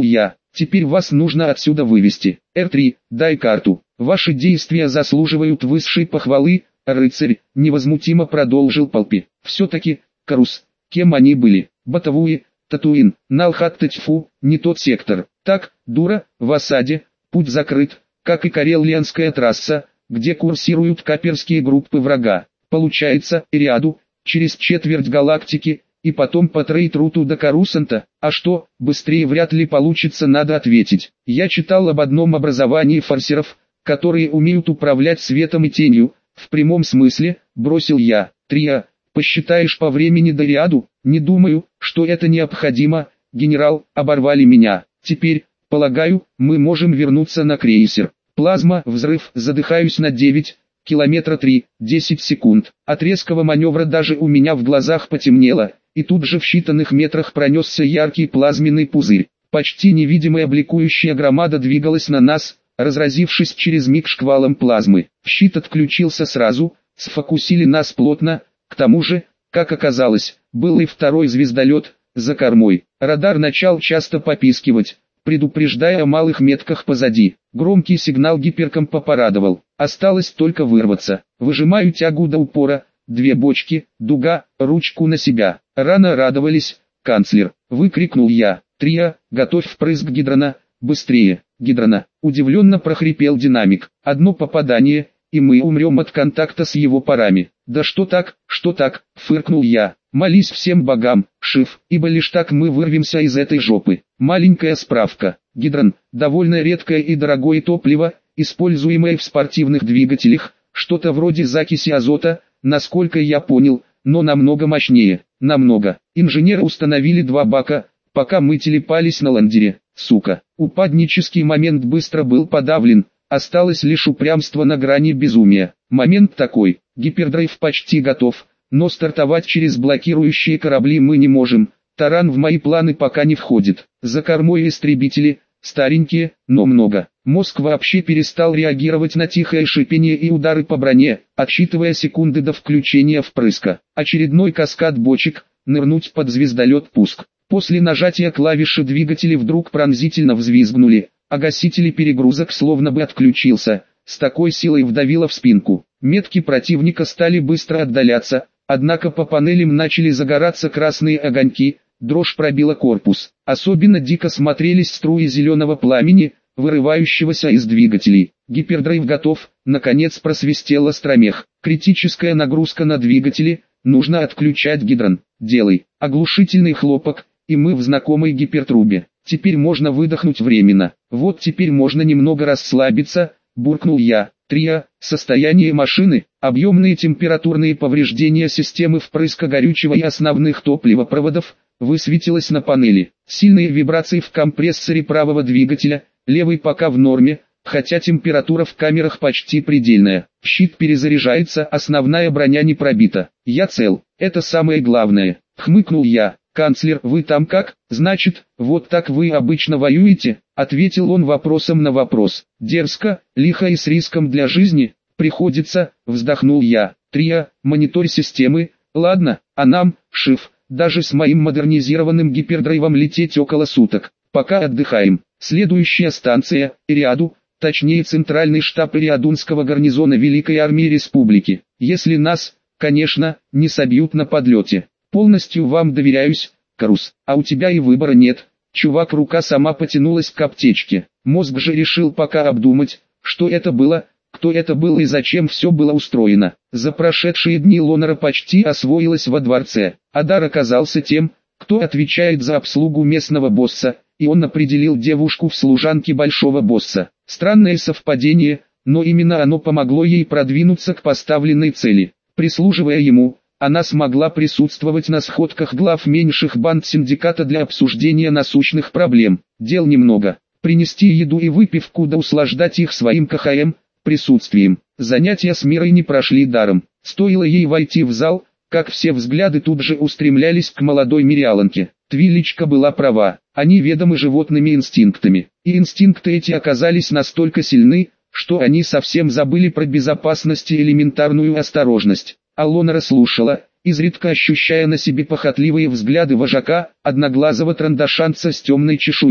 Теперь вас нужно отсюда вывести. Эр три, дай карту. Ваши действия заслуживают высшей похвалы, рыцарь, невозмутимо продолжил Палпи. Все-таки, Карус, кем они были? Батавуи, Татуин, Налхат-Тьфу, не тот сектор. Так, дура, в осаде, путь закрыт, как и Карелианская трасса, где курсируют каперские группы врага. Получается, Ириаду, через четверть галактики, и потом по трейд-руту до Карусанта. А что, быстрее вряд ли получится, надо ответить. Я читал об одном образовании форсеров, которые умеют управлять светом и тенью, в прямом смысле, бросил я. Трия, посчитаешь по времени до Ириаду? Не думаю, что это необходимо, генерал, оборвали меня. Теперь, полагаю, мы можем вернуться на крейсер. Плазма, взрыв, задыхаюсь на девять, километра три, десять секунд. От резкого маневра даже у меня в глазах потемнело, и тут же в считанных метрах пронесся яркий плазменный пузырь. Почти невидимая бликующая громада двигалась на нас, разразившись через миг шквалом плазмы. Щит отключился сразу, сфокусили нас плотно, к тому же, как оказалось, был и второй звездолет, за кормой. Радар начал часто попискивать, предупреждая о малых метках позади. Громкий сигнал гиперкомпа порадовал. Осталось только вырваться. Выжимаю тягу до упора, две бочки, дуга, ручку на себя. Рано радовались, канцлер, выкрикнул я. Трия, готовь впрыск гидрона, быстрее, гидрона. Удивленно прохрипел динамик. Одно попадание, и мы умрем от контакта с его парами. Да что так, что так, фыркнул я. Молись всем богам, Шиф, ибо лишь так мы вырвемся из этой жопы. Маленькая справка. Гидрон – довольно редкое и дорогое топливо, используемое в спортивных двигателях, что-то вроде закиси азота, насколько я понял, но намного мощнее, намного. Инженеры установили два бака, пока мы телепались на ландере. Сука, упаднический момент быстро был подавлен, осталось лишь упрямство на грани безумия. Момент такой, гипердрайв почти готов, но стартовать через блокирующие корабли мы не можем. Таран в мои планы пока не входит. За кормой истребители, старенькие, но много. Мозг вообще перестал реагировать на тихое шипение и удары по броне, отсчитывая секунды до включения впрыска. Очередной каскад бочек, нырнуть под звездолет пуск. После нажатия клавиши двигатели вдруг пронзительно взвизгнули, а гаситель перегрузок словно бы отключился, с такой силой вдавило в спинку. Метки противника стали быстро отдаляться, однако по панелям начали загораться красные огоньки, дрожь пробила корпус. Особенно дико смотрелись струи зеленого пламени, вырывающегося из двигателей. Гипердрайв готов, наконец просвистел остромех. Критическая нагрузка на двигатели, нужно отключать гидрон. Делай. Оглушительный хлопок, и мы в знакомой гипертрубе. Теперь можно выдохнуть временно. Вот теперь можно немного расслабиться, буркнул я. Трия, состояние машины, объемные температурные повреждения системы впрыска горючего и основных топливопроводов, высветилось на панели. Сильные вибрации в компрессоре правого двигателя, левый пока в норме, хотя температура в камерах почти предельная. Щит перезаряжается, основная броня не пробита. Я цел, это самое главное, хмыкнул я. «Канцлер, вы там как? Значит, вот так вы обычно воюете?» Ответил он вопросом на вопрос. «Дерзко, лихо и с риском для жизни, приходится», вздохнул я. «Трия, мониторь системы, ладно, а нам, Шиф, даже с моим модернизированным гипердрайвом лететь около суток. Пока отдыхаем. Следующая станция, Ириаду, точнее центральный штаб Ириадунского гарнизона Великой Армии Республики. Если нас, конечно, не собьют на подлете. Полностью вам доверяюсь, Карус, а у тебя и выбора нет». Чувак, рука сама потянулась к аптечке. Мозг же решил пока обдумать, что это было, кто это был и зачем все было устроено. За прошедшие дни Лонера почти освоилась во дворце. Адар оказался тем, кто отвечает за обслугу местного босса, и он определил девушку в служанке большого босса. Странное совпадение, но именно оно помогло ей продвинуться к поставленной цели. Прислуживая ему, она смогла присутствовать на сходках глав меньших банд синдиката для обсуждения насущных проблем. Дел немного. Принести еду и выпивку да услаждать их своим КХМ, присутствием. Занятия с Мирой не прошли даром. Стоило ей войти в зал, как все взгляды тут же устремлялись к молодой Мириаланке. Твиличка была права, они ведомы животными инстинктами. И инстинкты эти оказались настолько сильны, что они совсем забыли про безопасность и элементарную осторожность. Алонара слушала, изредка ощущая на себе похотливые взгляды вожака, одноглазого трандашанца с темной чешуей.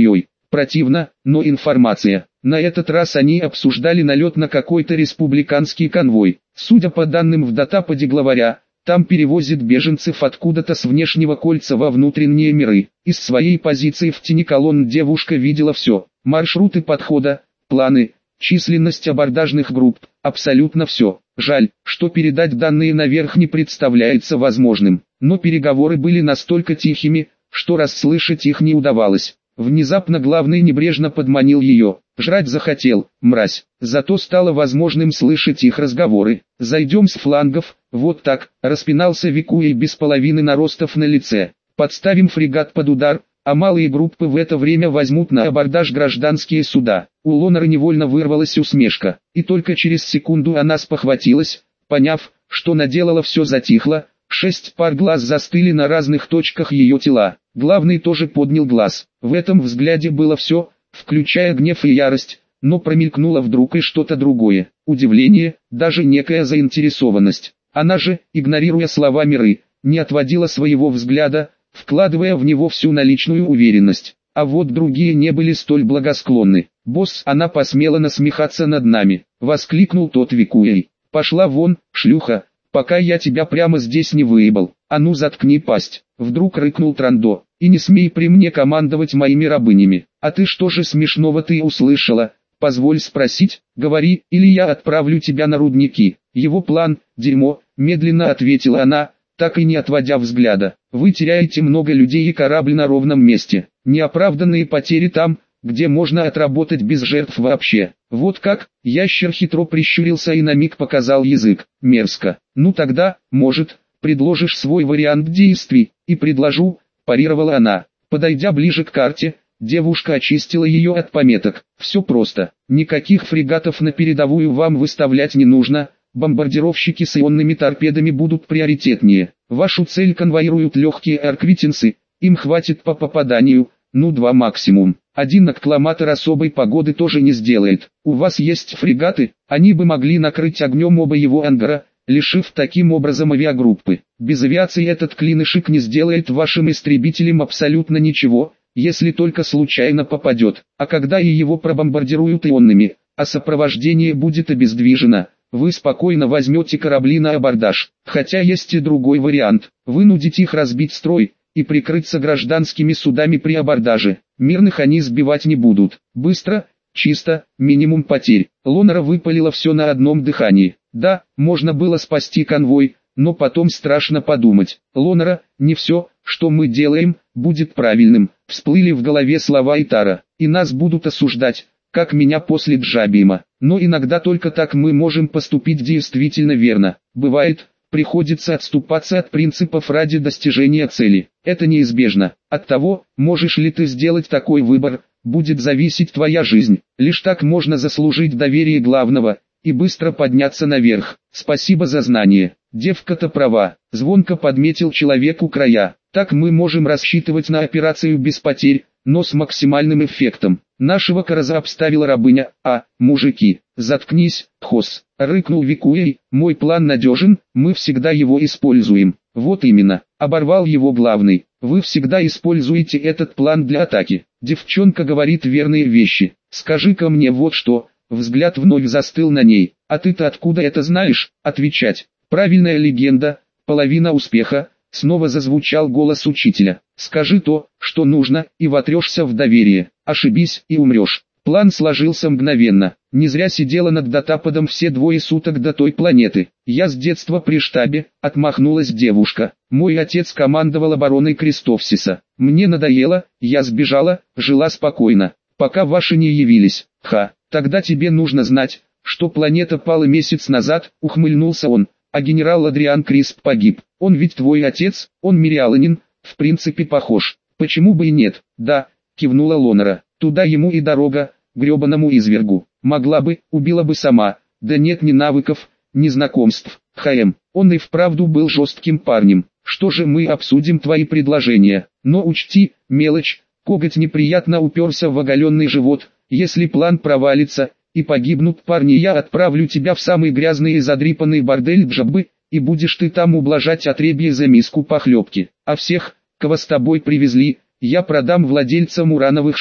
Противно, но информация. На этот раз они обсуждали налет на какой-то республиканский конвой. Судя по данным в датападе главаря, там перевозят беженцев откуда-то с внешнего кольца во внутренние миры. Из своей позиции в тени колонн девушка видела все. Маршруты подхода, планы, численность абордажных групп, абсолютно все. Жаль, что передать данные наверх не представляется возможным. Но переговоры были настолько тихими, что расслышать их не удавалось. Внезапно главный небрежно подманил ее. Жрать захотел, мразь. Зато стало возможным слышать их разговоры. «Зайдем с флангов, вот так», распинался Викуэй без половины наростов на лице. «Подставим фрегат под удар, а малые группы в это время возьмут на абордаж гражданские суда». У Лонары невольно вырвалась усмешка. И только через секунду она спохватилась, поняв, что наделала, все затихло. Шесть пар глаз застыли на разных точках ее тела. Главный тоже поднял глаз. В этом взгляде было все, включая гнев и ярость, но промелькнуло вдруг и что-то другое. Удивление, даже некая заинтересованность. Она же, игнорируя слова Миры, не отводила своего взгляда, вкладывая в него всю наличную уверенность. А вот другие не были столь благосклонны. «Босс, она посмела насмехаться над нами», — воскликнул тот Викуэй. «Пошла вон, шлюха, пока я тебя прямо здесь не выебал. А ну заткни пасть», — вдруг рыкнул Трандо. «И не смей при мне командовать моими рабынями. А ты что же смешного ты услышала? Позволь спросить, говори, или я отправлю тебя на рудники». «Его план — дерьмо», — медленно ответила она, так и не отводя взгляда. «Вы теряете много людей и корабль на ровном месте. Неоправданные потери там, где можно отработать без жертв вообще». «Вот как?» — ящер хитро прищурился и на миг показал язык. «Мерзко. Ну тогда, может, предложишь свой вариант действий?» «И предложу», — парировала она. Подойдя ближе к карте, девушка очистила ее от пометок. «Все просто. Никаких фрегатов на передовую вам выставлять не нужно. Бомбардировщики с ионными торпедами будут приоритетнее. Вашу цель конвоируют легкие арквитинсы, им хватит по попаданию, ну два максимум. Один аккламатор особой погоды тоже не сделает. У вас есть фрегаты, они бы могли накрыть огнем оба его ангара, лишив таким образом авиагруппы. Без авиации этот клинышек не сделает вашим истребителям абсолютно ничего, если только случайно попадет. А когда и его пробомбардируют ионными, а сопровождение будет обездвижено, вы спокойно возьмете корабли на абордаж. Хотя есть и другой вариант. Вынудить их разбить строй и прикрыться гражданскими судами при абордаже. Мирных они сбивать не будут. Быстро, чисто, минимум потерь. Лонара выпалила все на одном дыхании. Да, можно было спасти конвой, но потом страшно подумать. «Лонара, не все, что мы делаем, будет правильным», всплыли в голове слова Итара. «И нас будут осуждать, как меня после Джабима. Но иногда только так мы можем поступить действительно верно. Бывает, приходится отступаться от принципов ради достижения цели. Это неизбежно. От того, можешь ли ты сделать такой выбор, будет зависеть твоя жизнь. Лишь так можно заслужить доверие главного и быстро подняться наверх. Спасибо за знание. Девка-то права», — звонко подметил человек у края. «Так мы можем рассчитывать на операцию без потерь, но с максимальным эффектом. Нашего Караза обставила рабыня, а, мужики, заткнись, Хос», — рыкнул Викуэй. «Мой план надежен, мы всегда его используем». «Вот именно», — оборвал его главный. «Вы всегда используете этот план для атаки. Девчонка говорит верные вещи. Скажи-ка мне вот что». Взгляд вновь застыл на ней. «А ты-то откуда это знаешь?» Отвечать. «Правильная легенда, половина успеха». Снова зазвучал голос учителя. «Скажи то, что нужно, и вотрешься в доверие. Ошибись и умрешь». План сложился мгновенно. Не зря сидела над датаподом все двое суток до той планеты. «Я с детства при штабе», — отмахнулась девушка. «Мой отец командовал обороной Крестовсиса. Мне надоело, я сбежала, жила спокойно, пока ваши не явились. Ха, тогда тебе нужно знать, что планета пала месяц назад», — ухмыльнулся он. «А генерал Адриан Крисп погиб. Он ведь твой отец, он мириаланин, в принципе похож. Почему бы и нет?» «Да», — кивнула Лонара. «Туда ему и дорога, гребаному извергу. Могла бы, убила бы сама. Да нет ни навыков, ни знакомств. ХМ, он и вправду был жестким парнем. Что же мы обсудим твои предложения? Но учти, мелочь, коготь неприятно уперся в оголенный живот. Если план провалится и погибнут парни, я отправлю тебя в самый грязный и задрипанный бордель Джаббы, и будешь ты там ублажать отребье за миску похлебки. А всех, кого с тобой привезли, я продам владельцам урановых шахт».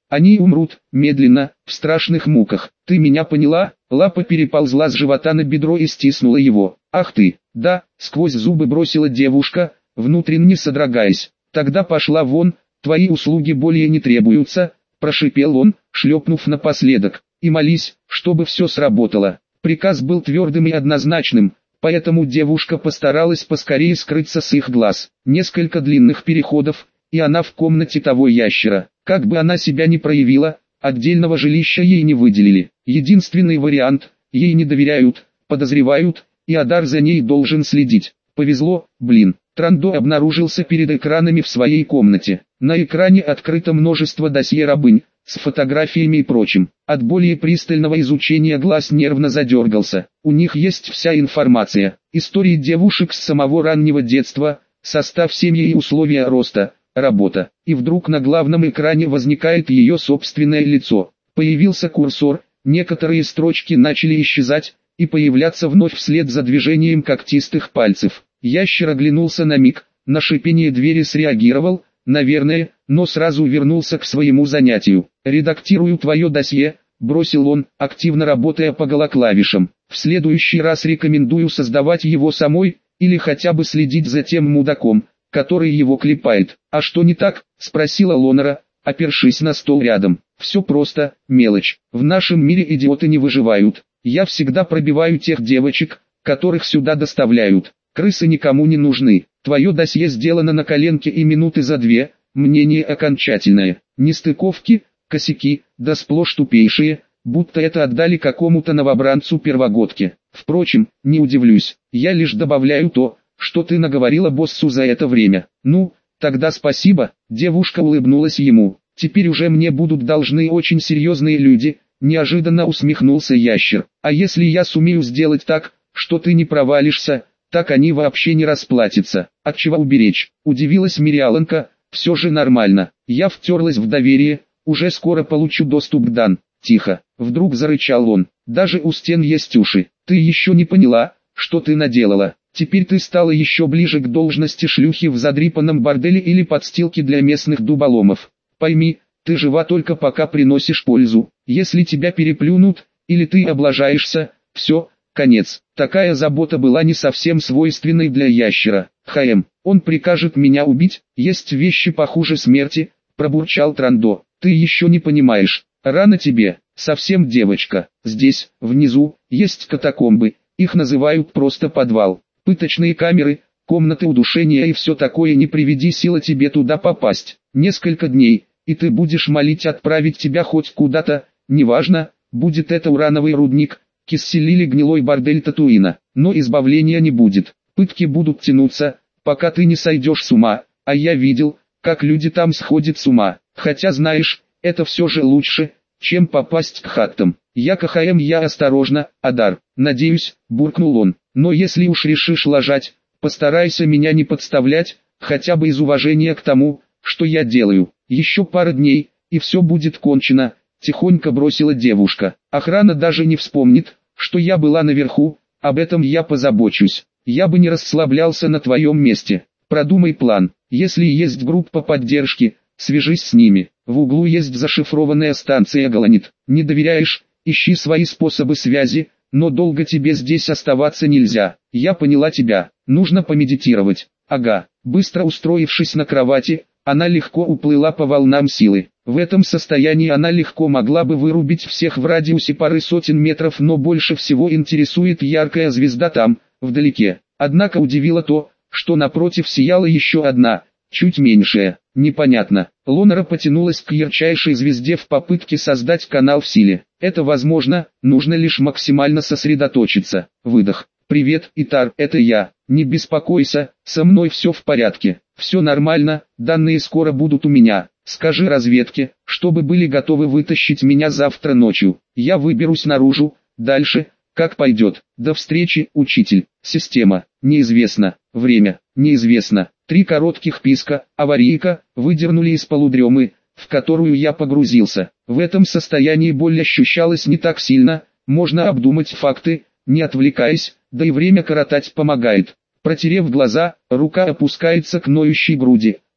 Они умрут, медленно, в страшных муках. Ты меня поняла? Лапа переползла с живота на бедро и стиснула его. Ах ты, да, сквозь зубы бросила девушка, внутренне содрогаясь. Тогда пошла вон, твои услуги более не требуются, прошипел он, шлепнув напоследок. И молись, чтобы все сработало. Приказ был твердым и однозначным, поэтому девушка постаралась поскорее скрыться с их глаз. Несколько длинных переходов, и она в комнате того ящера. Как бы она себя ни проявила, отдельного жилища ей не выделили. Единственный вариант, ей не доверяют, подозревают, и Адар за ней должен следить. Повезло, блин. Трандо обнаружился перед экранами в своей комнате. На экране открыто множество досье рабынь, с фотографиями и прочим. От более пристального изучения глаз нервно задергался. У них есть вся информация. Истории девушек с самого раннего детства, состав семьи и условия роста, работа. И вдруг на главном экране возникает ее собственное лицо. Появился курсор, некоторые строчки начали исчезать, и появляться вновь вслед за движением когтистых пальцев. Ящер оглянулся на миг, на шипение двери среагировал, наверное, но сразу вернулся к своему занятию. «Редактирую твое досье», — бросил он, активно работая по голоклавишам. «В следующий раз рекомендую создавать его самой, или хотя бы следить за тем мудаком, который его клепает». «А что не так?» — спросила Лонера, опершись на стол рядом. «Все просто, мелочь. В нашем мире идиоты не выживают. Я всегда пробиваю тех девочек, которых сюда доставляют. Крысы никому не нужны. Твое досье сделано на коленке и минуты за две, мнение окончательное. Нестыковки, косяки, да сплошь тупейшие, будто это отдали какому-то новобранцу-первогодке. Впрочем, не удивлюсь, я лишь добавляю то, что ты наговорила боссу за это время. Ну, тогда спасибо». Девушка улыбнулась ему. «Теперь уже мне будут должны очень серьезные люди», неожиданно усмехнулся ящер. «А если я сумею сделать так, что ты не провалишься, так они вообще не расплатятся. От чего уберечь?» Удивилась Мириаланка. «Все же нормально. Я втерлась в доверие, уже скоро получу доступ к Дан». «Тихо!» Вдруг зарычал он. «Даже у стен есть уши. Ты еще не поняла, что ты наделала. Теперь ты стала еще ближе к должности шлюхи в задрипанном борделе или подстилке для местных дуболомов. Пойми, ты жива только пока приносишь пользу. Если тебя переплюнут, или ты облажаешься, все, конец». Такая забота была не совсем свойственной для ящера. «Хаэм, он прикажет меня убить, есть вещи похуже смерти», пробурчал Трандо. «Ты еще не понимаешь, рано тебе, совсем девочка. Здесь, внизу, есть катакомбы, их называют просто подвал. Пыточные камеры, комнаты удушения и все такое, не приведи сила тебе туда попасть. Несколько дней, и ты будешь молить отправить тебя хоть куда-то, неважно, будет это урановый рудник, кисель или гнилой бордель Татуина, но избавления не будет. Пытки будут тянуться, пока ты не сойдешь с ума, а я видел, как люди там сходят с ума. Хотя знаешь, это все же лучше, чем попасть к хаттам. Я кахаем, я осторожно, Адар, надеюсь», буркнул он. «Но если уж решишь лажать, постарайся меня не подставлять, хотя бы из уважения к тому, что я делаю. Еще пара дней, и все будет кончено», тихонько бросила девушка. «Охрана даже не вспомнит, что я была наверху, об этом я позабочусь. Я бы не расслаблялся на твоем месте. Продумай план. Если есть группа поддержки, свяжись с ними. В углу есть зашифрованная станция Галанит. Не доверяешь? Ищи свои способы связи, но долго тебе здесь оставаться нельзя. Я поняла тебя. Нужно помедитировать». Ага. Быстро устроившись на кровати, она легко уплыла по волнам силы. В этом состоянии она легко могла бы вырубить всех в радиусе пары сотен метров, но больше всего интересует яркая звезда там, вдалеке. Однако удивило то, что напротив сияла еще одна, чуть меньшая. Непонятно. Лонера потянулась к ярчайшей звезде в попытке создать канал в силе. Это возможно, нужно лишь максимально сосредоточиться. Выдох. «Привет, Итар, это я. Не беспокойся, со мной все в порядке. Все нормально, данные скоро будут у меня. Скажи разведке, чтобы были готовы вытащить меня завтра ночью. Я выберусь наружу, дальше, как пойдет. До встречи, учитель». Система. Неизвестно. Время. Неизвестно. Три коротких писка, аварийка, выдернули из полудремы, в которую я погрузился. В этом состоянии боль ощущалась не так сильно, можно обдумать факты, не отвлекаясь, да и время коротать помогает. Протерев глаза, рука опускается к ноющей груди,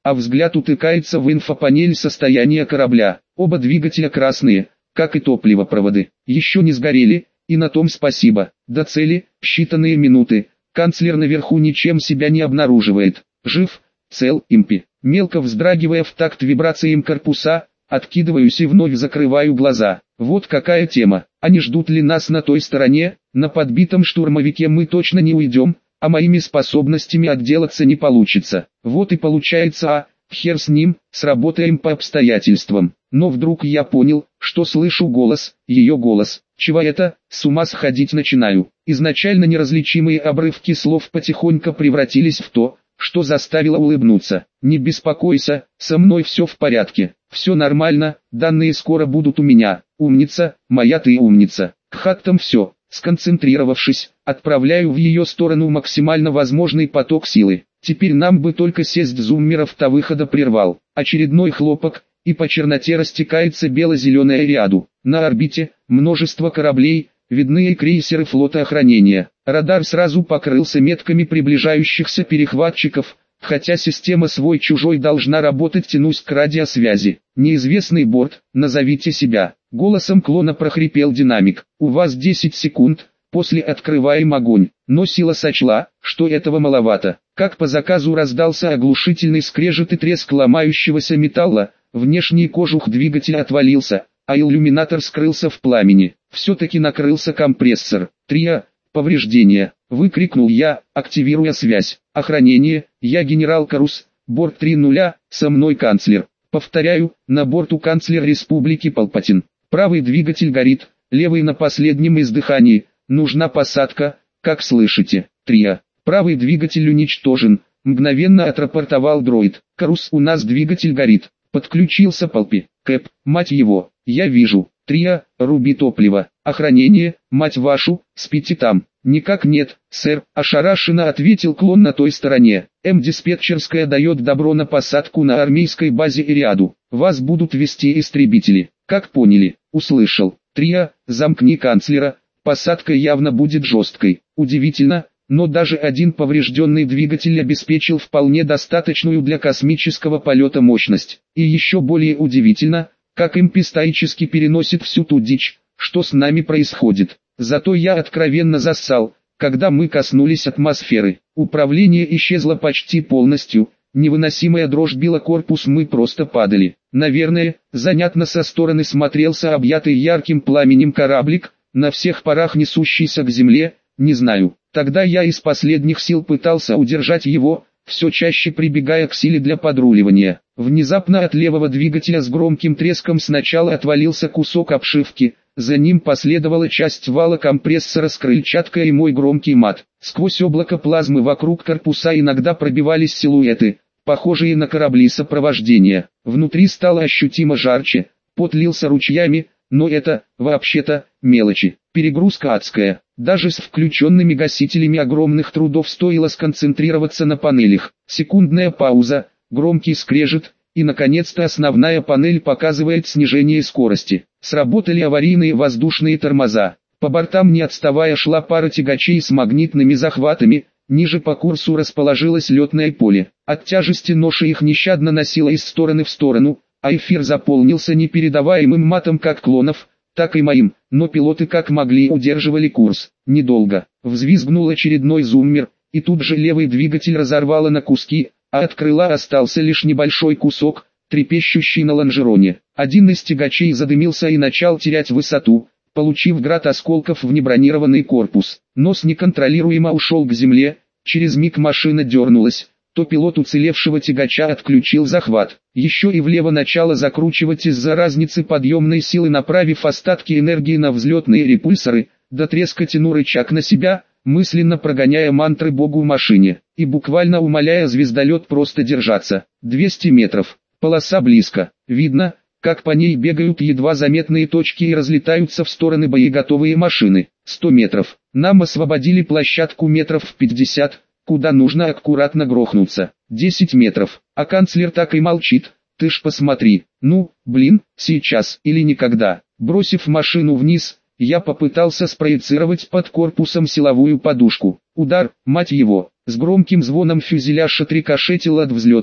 а взгляд утыкается в инфопанель состояния корабля. Оба двигателя красные, как и топливопроводы. Еще не сгорели, и на том спасибо. До цели, считанные минуты. Канцлер наверху ничем себя не обнаруживает. Жив, цел, импи. Мелко вздрагивая в такт вибрациям корпуса, откидываюсь и вновь закрываю глаза. Вот какая тема. Они ждут ли нас на той стороне? На подбитом штурмовике мы точно не уйдем, а моими способностями отделаться не получится. Вот и получается, а, хер с ним, сработаем по обстоятельствам. Но вдруг я понял, что слышу голос, ее голос. Чего это, с ума сходить начинаю. Изначально неразличимые обрывки слов потихоньку превратились в то, что заставило улыбнуться. Не беспокойся, со мной все в порядке. Все нормально, данные скоро будут у меня. Умница, моя ты умница. К хаттам все. Сконцентрировавшись, отправляю в ее сторону максимально возможный поток силы. Теперь нам бы только сесть зуммеров-то выхода прервал. Очередной хлопок, и по черноте растекается бело-зеленая ряду. На орбите множество кораблей, видны и крейсеры флота охранения. Радар сразу покрылся метками приближающихся перехватчиков, хотя система свой-чужой должна работать, тянусь к радиосвязи. Неизвестный борт, назовите себя. Голосом клона прохрипел динамик. У вас десять секунд, после открываем огонь. Но сила сочла, что этого маловато. Как по заказу раздался оглушительный скрежет и треск ломающегося металла, внешний кожух двигателя отвалился, а иллюминатор скрылся в пламени. Все-таки накрылся компрессор. Триа, повреждения, выкрикнул я, активируя связь. Охранение, я генерал Карус, борт три ноль, со мной канцлер. Повторяю, на борту канцлер Республики Палпатин. Правый двигатель горит, левый на последнем издыхании, нужна посадка, как слышите. Триа, правый двигатель уничтожен, мгновенно отрапортовал дроид. Карус, у нас двигатель горит. Подключился Палпи. Кэп, мать его, я вижу. Триа, руби топливо. Охранение, мать вашу, спите там. Никак нет, сэр, ошарашенно ответил клон на той стороне. М-диспетчерская дает добро на посадку на армейской базе Ириаду. Вас будут вести истребители. Как поняли, услышал. Триа, замкни канцлера, посадка явно будет жесткой. Удивительно, но даже один поврежденный двигатель обеспечил вполне достаточную для космического полета мощность. И еще более удивительно, как импи стоически переносит всю ту дичь, что с нами происходит. Зато я откровенно зассал, когда мы коснулись атмосферы. Управление исчезло почти полностью, невыносимая дрожь била корпус, мы просто падали. Наверное, занятно со стороны смотрелся объятый ярким пламенем кораблик, на всех парах несущийся к земле, не знаю. Тогда я из последних сил пытался удержать его, все чаще прибегая к силе для подруливания. Внезапно от левого двигателя с громким треском сначала отвалился кусок обшивки, за ним последовала часть вала компрессора с крыльчаткой и мой громкий мат. Сквозь облако плазмы вокруг корпуса иногда пробивались силуэты, похожие на корабли сопровождения. Внутри стало ощутимо жарче, пот лился ручьями, но это, вообще-то, мелочи. Перегрузка адская. Даже с включенными гасителями огромных трудов стоило сконцентрироваться на панелях. Секундная пауза, громкий скрежет, и наконец-то основная панель показывает снижение скорости. Сработали аварийные воздушные тормоза. По бортам не отставая шла пара тягачей с магнитными захватами, ниже по курсу расположилось летное поле. От тяжести ноша их нещадно носило из стороны в сторону, а эфир заполнился непередаваемым матом как клонов, так и моим, но пилоты как могли удерживали курс. Недолго. Взвизгнул очередной зуммер, и тут же левый двигатель разорвало на куски, а от крыла остался лишь небольшой кусок, трепещущий на лонжероне. Один из тягачей задымился и начал терять высоту, получив град осколков в небронированный корпус. Нос неконтролируемо ушел к земле, через миг машина дернулась, то пилот уцелевшего тягача отключил захват. Еще и влево начало закручивать из-за разницы подъемной силы, направив остатки энергии на взлетные репульсоры, до треска тяну рычаг на себя, мысленно прогоняя мантры богу в машине, и буквально умоляя звездолет просто держаться. двести метров, полоса близко, видно, как по ней бегают едва заметные точки и разлетаются в стороны боеготовые машины. сто метров, нам освободили площадку метров в пятьдесят, куда нужно аккуратно грохнуться. десять метров, а канцлер так и молчит, ты ж посмотри, ну, блин, сейчас или никогда. Бросив машину вниз, я попытался спроецировать под корпусом силовую подушку. Удар, мать его, с громким звоном фюзеляж отрикошетил от взлетки,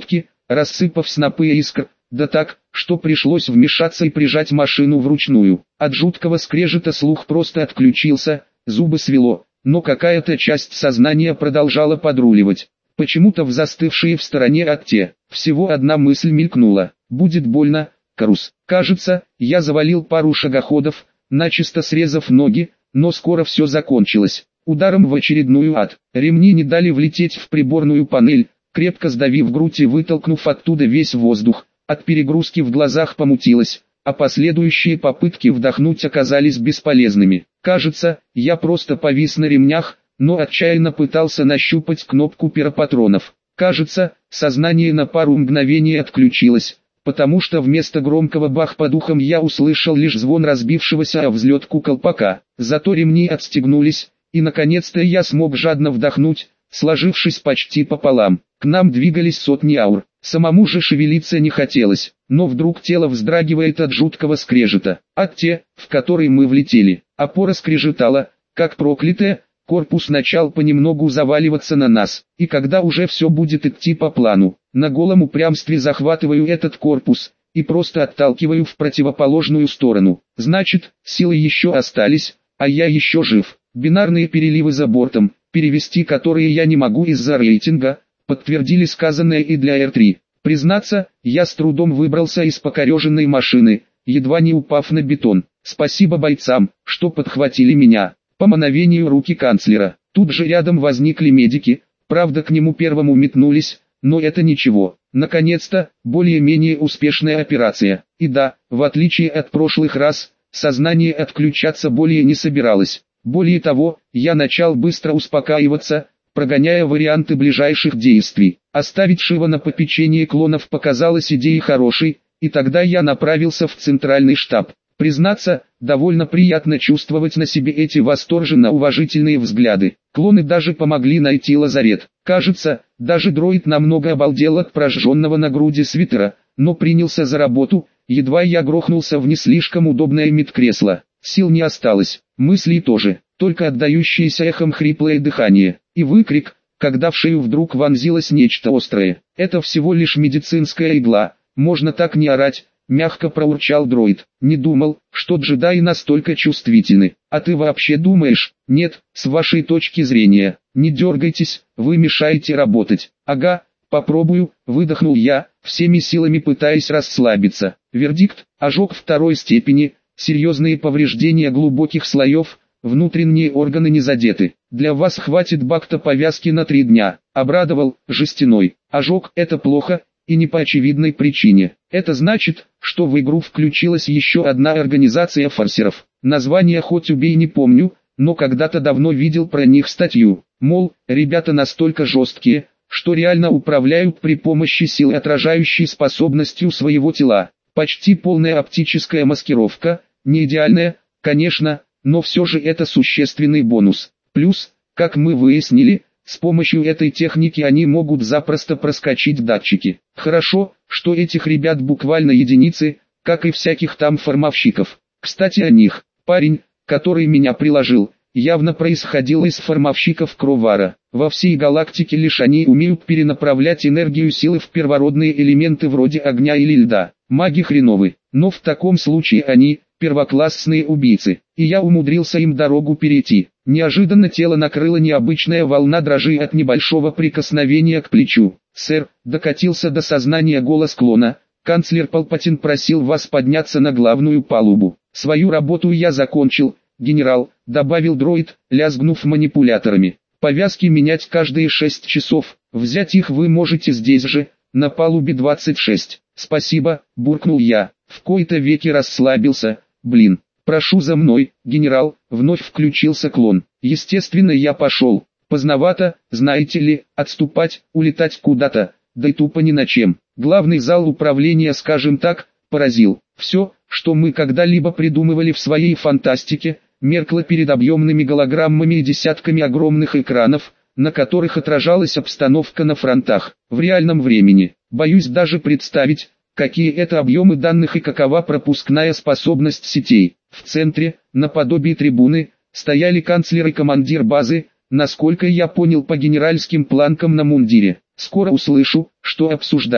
рассыпав снопы искр, да так, что пришлось вмешаться и прижать машину вручную. От жуткого скрежета слух просто отключился, зубы свело, но какая-то часть сознания продолжала подруливать. Почему-то в застывшие в стороне от те, всего одна мысль мелькнула: будет больно, Карус. Кажется, я завалил пару шагоходов, начисто срезав ноги, но скоро все закончилось. Ударом в очередную ад. Ремни не дали влететь в приборную панель, крепко сдавив грудь и вытолкнув оттуда весь воздух. От перегрузки в глазах помутилось, а последующие попытки вдохнуть оказались бесполезными. Кажется, я просто повис на ремнях, но отчаянно пытался нащупать кнопку пиропатронов. Кажется, сознание на пару мгновений отключилось, потому что вместо громкого бах по духам я услышал лишь звон разбившегося о взлетку колпака. Зато ремни отстегнулись, и наконец-то я смог жадно вдохнуть, сложившись почти пополам. К нам двигались сотни аур. Самому же шевелиться не хотелось, но вдруг тело вздрагивает от жуткого скрежета. От те, в который мы влетели. Опора скрежетала, как проклятая, корпус начал понемногу заваливаться на нас. И когда уже все будет идти по плану, на голом упрямстве захватываю этот корпус и просто отталкиваю в противоположную сторону. Значит, силы еще остались, а я еще жив. Бинарные переливы за бортом, перевести которые я не могу из-за рейтинга, подтвердили сказанное и для эр три. Признаться, я с трудом выбрался из покореженной машины, едва не упав на бетон. Спасибо бойцам, что подхватили меня. По мановению руки канцлера. Тут же рядом возникли медики, правда к нему первому метнулись, но это ничего. Наконец-то, более-менее успешная операция. И да, в отличие от прошлых раз, сознание отключаться более не собиралось. Более того, я начал быстро успокаиваться, прогоняя варианты ближайших действий. Оставить Шива на попечение клонов показалось идеей хорошей, и тогда я направился в центральный штаб. Признаться, довольно приятно чувствовать на себе эти восторженно-уважительные взгляды. Клоны даже помогли найти лазарет. Кажется, даже дроид намного обалдел от прожженного на груди свитера, но принялся за работу, едва я грохнулся в не слишком удобное медкресло. Сил не осталось, мыслей тоже, только отдающееся эхом хриплое дыхание и выкрик, когда в шею вдруг вонзилось нечто острое. Это всего лишь медицинская игла, можно так не орать, мягко проурчал дроид. Не думал, что джедаи настолько чувствительны. А ты вообще думаешь? Нет, с вашей точки зрения. Не дергайтесь, вы мешаете работать. Ага, попробую, выдохнул я, всеми силами пытаясь расслабиться. Вердикт: ожог второй степени, серьезные повреждения глубоких слоев, внутренние органы не задеты. Для вас хватит бакта повязки на три дня. Обрадовал. Жестяной ожог — это плохо, и не по очевидной причине. Это значит, что в игру включилась еще одна организация форсеров. Название хоть убей не помню, но когда-то давно видел про них статью. Мол, ребята настолько жесткие, что реально управляют при помощи силы отражающей способностью своего тела. Почти полная оптическая маскировка, не идеальная, конечно, но все же это существенный бонус. Плюс, как мы выяснили, с помощью этой техники они могут запросто проскочить датчики. Хорошо, что этих ребят буквально единицы, как и всяких там формовщиков. Кстати о них. Парень, который меня приложил, явно происходил из формовщиков Кровара. Во всей галактике лишь они умеют перенаправлять энергию силы в первородные элементы вроде огня или льда. Маги хреновы, но в таком случае они – первоклассные убийцы, и я умудрился им дорогу перейти. Неожиданно тело накрыла необычная волна дрожи от небольшого прикосновения к плечу. «Сэр», — докатился до сознания голос клона, — «канцлер Палпатин просил вас подняться на главную палубу». «Свою работу я закончил, генерал», — добавил дроид, лязгнув манипуляторами. «Повязки менять каждые шесть часов, взять их вы можете здесь же, на палубе двадцать шесть. «Спасибо», — буркнул я, в кои-то веки расслабился. «Блин, прошу за мной, генерал», — вновь включился клон. Естественно, я пошел. Поздновато, знаете ли, отступать, улетать куда-то, да и тупо ни на чем. Главный зал управления, скажем так, поразил. Все, что мы когда-либо придумывали в своей фантастике, меркло перед объемными голограммами и десятками огромных экранов, на которых отражалась обстановка на фронтах, в реальном времени. Боюсь даже представить, какие это объемы данных и какова пропускная способность сетей. В центре, наподобие трибуны, стояли канцлер и командир базы, насколько я понял по генеральским планкам на мундире. Скоро услышу, что обсуждают.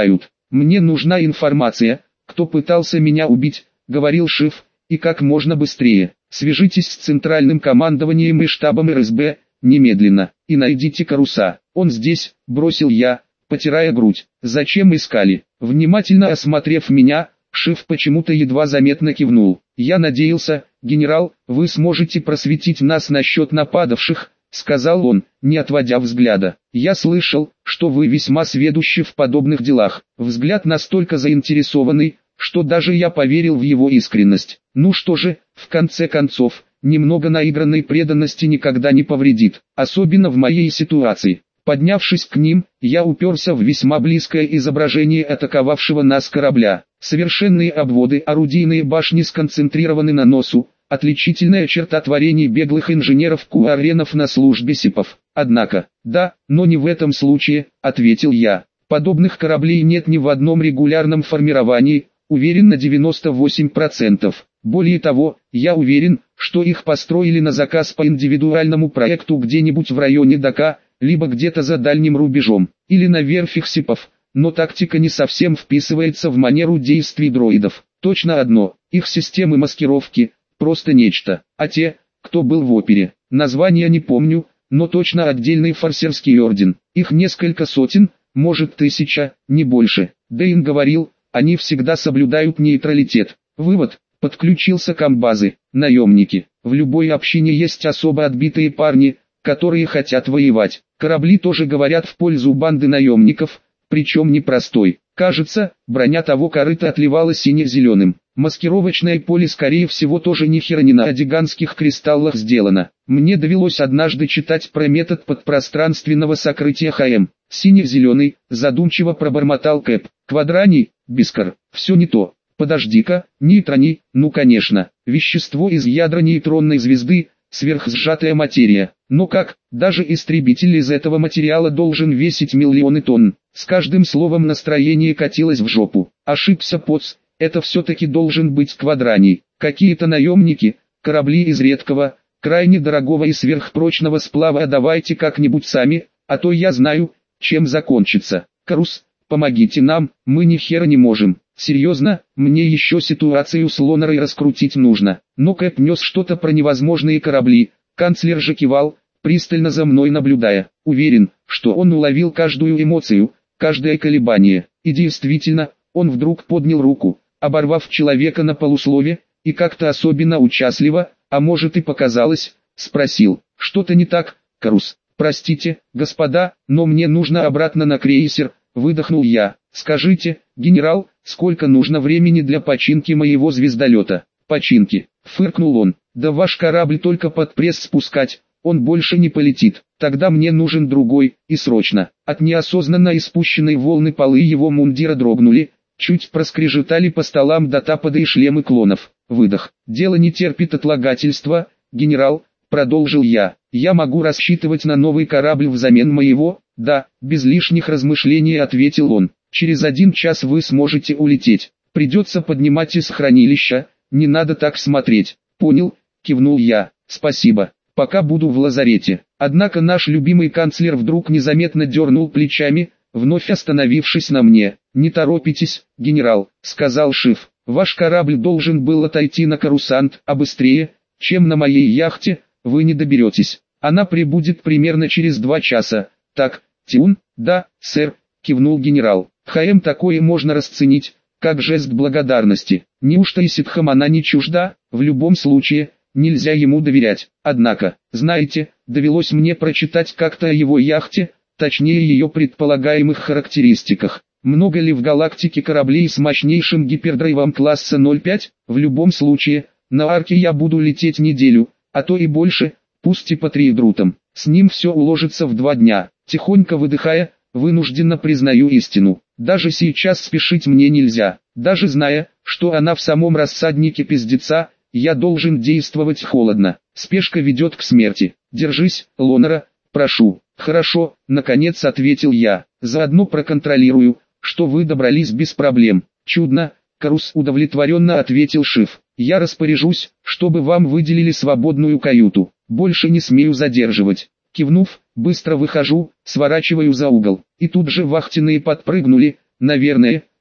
Мне нужна информация, кто пытался меня убить, говорил Шиф, и как можно быстрее. Свяжитесь с центральным командованием и штабом эр эс бэ, немедленно, и найдите Каруса. Он здесь, бросил я, потирая грудь. Зачем искали? Внимательно осмотрев меня, Шиф почему-то едва заметно кивнул. Я надеялся, генерал, вы сможете просветить нас насчет нападавших, сказал он, не отводя взгляда. Я слышал, что вы весьма сведущи в подобных делах. Взгляд настолько заинтересованный, что даже я поверил в его искренность. Ну что же, в конце концов, немного наигранной преданности никогда не повредит, особенно в моей ситуации. Поднявшись к ним, я уперся в весьма близкое изображение атаковавшего нас корабля. Совершенные обводы, орудийные башни сконцентрированы на носу, отличительная черта творений беглых инженеров-куаренов на службе сипов. Однако, да, но не в этом случае, ответил я. Подобных кораблей нет ни в одном регулярном формировании, уверен на девяносто восемь процентов. Более того, я уверен, что их построили на заказ по индивидуальному проекту где-нибудь в районе Дака, либо где-то за дальним рубежом, или на верфях сипов, но тактика не совсем вписывается в манеру действий дроидов. Точно одно, их системы маскировки, просто нечто. А те, кто был в опере, названия не помню, но точно отдельный форсерский орден. Их несколько сотен, может тысяча, не больше. Дэйн говорил, они всегда соблюдают нейтралитет. Вывод. Подключился к амбазы. Наемники. В любой общине есть особо отбитые парни, которые хотят воевать. Корабли тоже говорят в пользу банды наемников, причем непростой. Кажется, броня того корыта отливала сине-зеленым. Маскировочное поле скорее всего тоже ни хера не на адиганских кристаллах сделано. Мне довелось однажды читать про метод подпространственного сокрытия ха эм. Сине-зеленый, задумчиво пробормотал Кэп. Квадраний, Бискар, все не то. Подожди-ка, нейтроний, ну конечно, вещество из ядра нейтронной звезды, сверхсжатая материя. Но как, даже истребитель из этого материала должен весить миллионы тонн. С каждым словом настроение катилось в жопу. Ошибся Поц, это все-таки должен быть квадраний. Какие-то наемники, корабли из редкого, крайне дорогого и сверхпрочного сплава, а давайте как-нибудь сами, а то я знаю, чем закончится. Карус, помогите нам, мы ни хера не можем. Серьезно, мне еще ситуацию с Лонерой раскрутить нужно. Но Кэп нес что-то про невозможные корабли, канцлер же кивал, пристально за мной наблюдая. Уверен, что он уловил каждую эмоцию, каждое колебание. И действительно, он вдруг поднял руку, оборвав человека на полуслове, и как-то особенно участливо, а может и показалось, спросил, что-то не так, Карус? Простите, господа, но мне нужно обратно на крейсер, выдохнул я. Скажите, генерал, сколько нужно времени для починки моего звездолета? Починки, фыркнул он, да ваш корабль только под пресс спускать, он больше не полетит. Тогда мне нужен другой, и срочно. От неосознанно испущенной волны полы его мундира дрогнули, чуть проскрежетали по столам дотапады и шлемы клонов. Выдох. Дело не терпит отлагательства, генерал, продолжил я. Я могу рассчитывать на новый корабль взамен моего? Да, без лишних размышлений ответил он. Через один час вы сможете улететь. Придется поднимать из хранилища, не надо так смотреть. Понял, кивнул я. Спасибо. Пока буду в лазарете. Однако наш любимый канцлер вдруг незаметно дернул плечами, вновь остановившись на мне. «Не торопитесь, генерал», — сказал Шиф. «Ваш корабль должен был отойти на Карусант, а быстрее, чем на моей яхте, вы не доберетесь. Она прибудет примерно через два часа. Так, Тиун?» «Да, сэр», — кивнул генерал. «ха эм такое можно расценить, как жест благодарности. Неужто и ситхам она не чужда? В любом случае, нельзя ему доверять. Однако, знаете, довелось мне прочитать как-то о его яхте, точнее ее предполагаемых характеристиках. Много ли в галактике кораблей с мощнейшим гипердрайвом класса ноль пять? В любом случае, на Арке я буду лететь неделю, а то и больше, пусть и по триэдрутам. С ним все уложится в два дня». Тихонько выдыхая, вынужденно признаю истину. Даже сейчас спешить мне нельзя. Даже зная, что она в самом рассаднике пиздеца, я должен действовать холодно. Спешка ведет к смерти. Держись, Лонера, прошу. Хорошо, наконец ответил я. Заодно проконтролирую, что вы добрались без проблем. Чудно, Карус, удовлетворенно ответил Шиф. Я распоряжусь, чтобы вам выделили свободную каюту. Больше не смею задерживать. Кивнув, быстро выхожу, сворачиваю за угол. И тут же вахтенные подпрыгнули, наверное,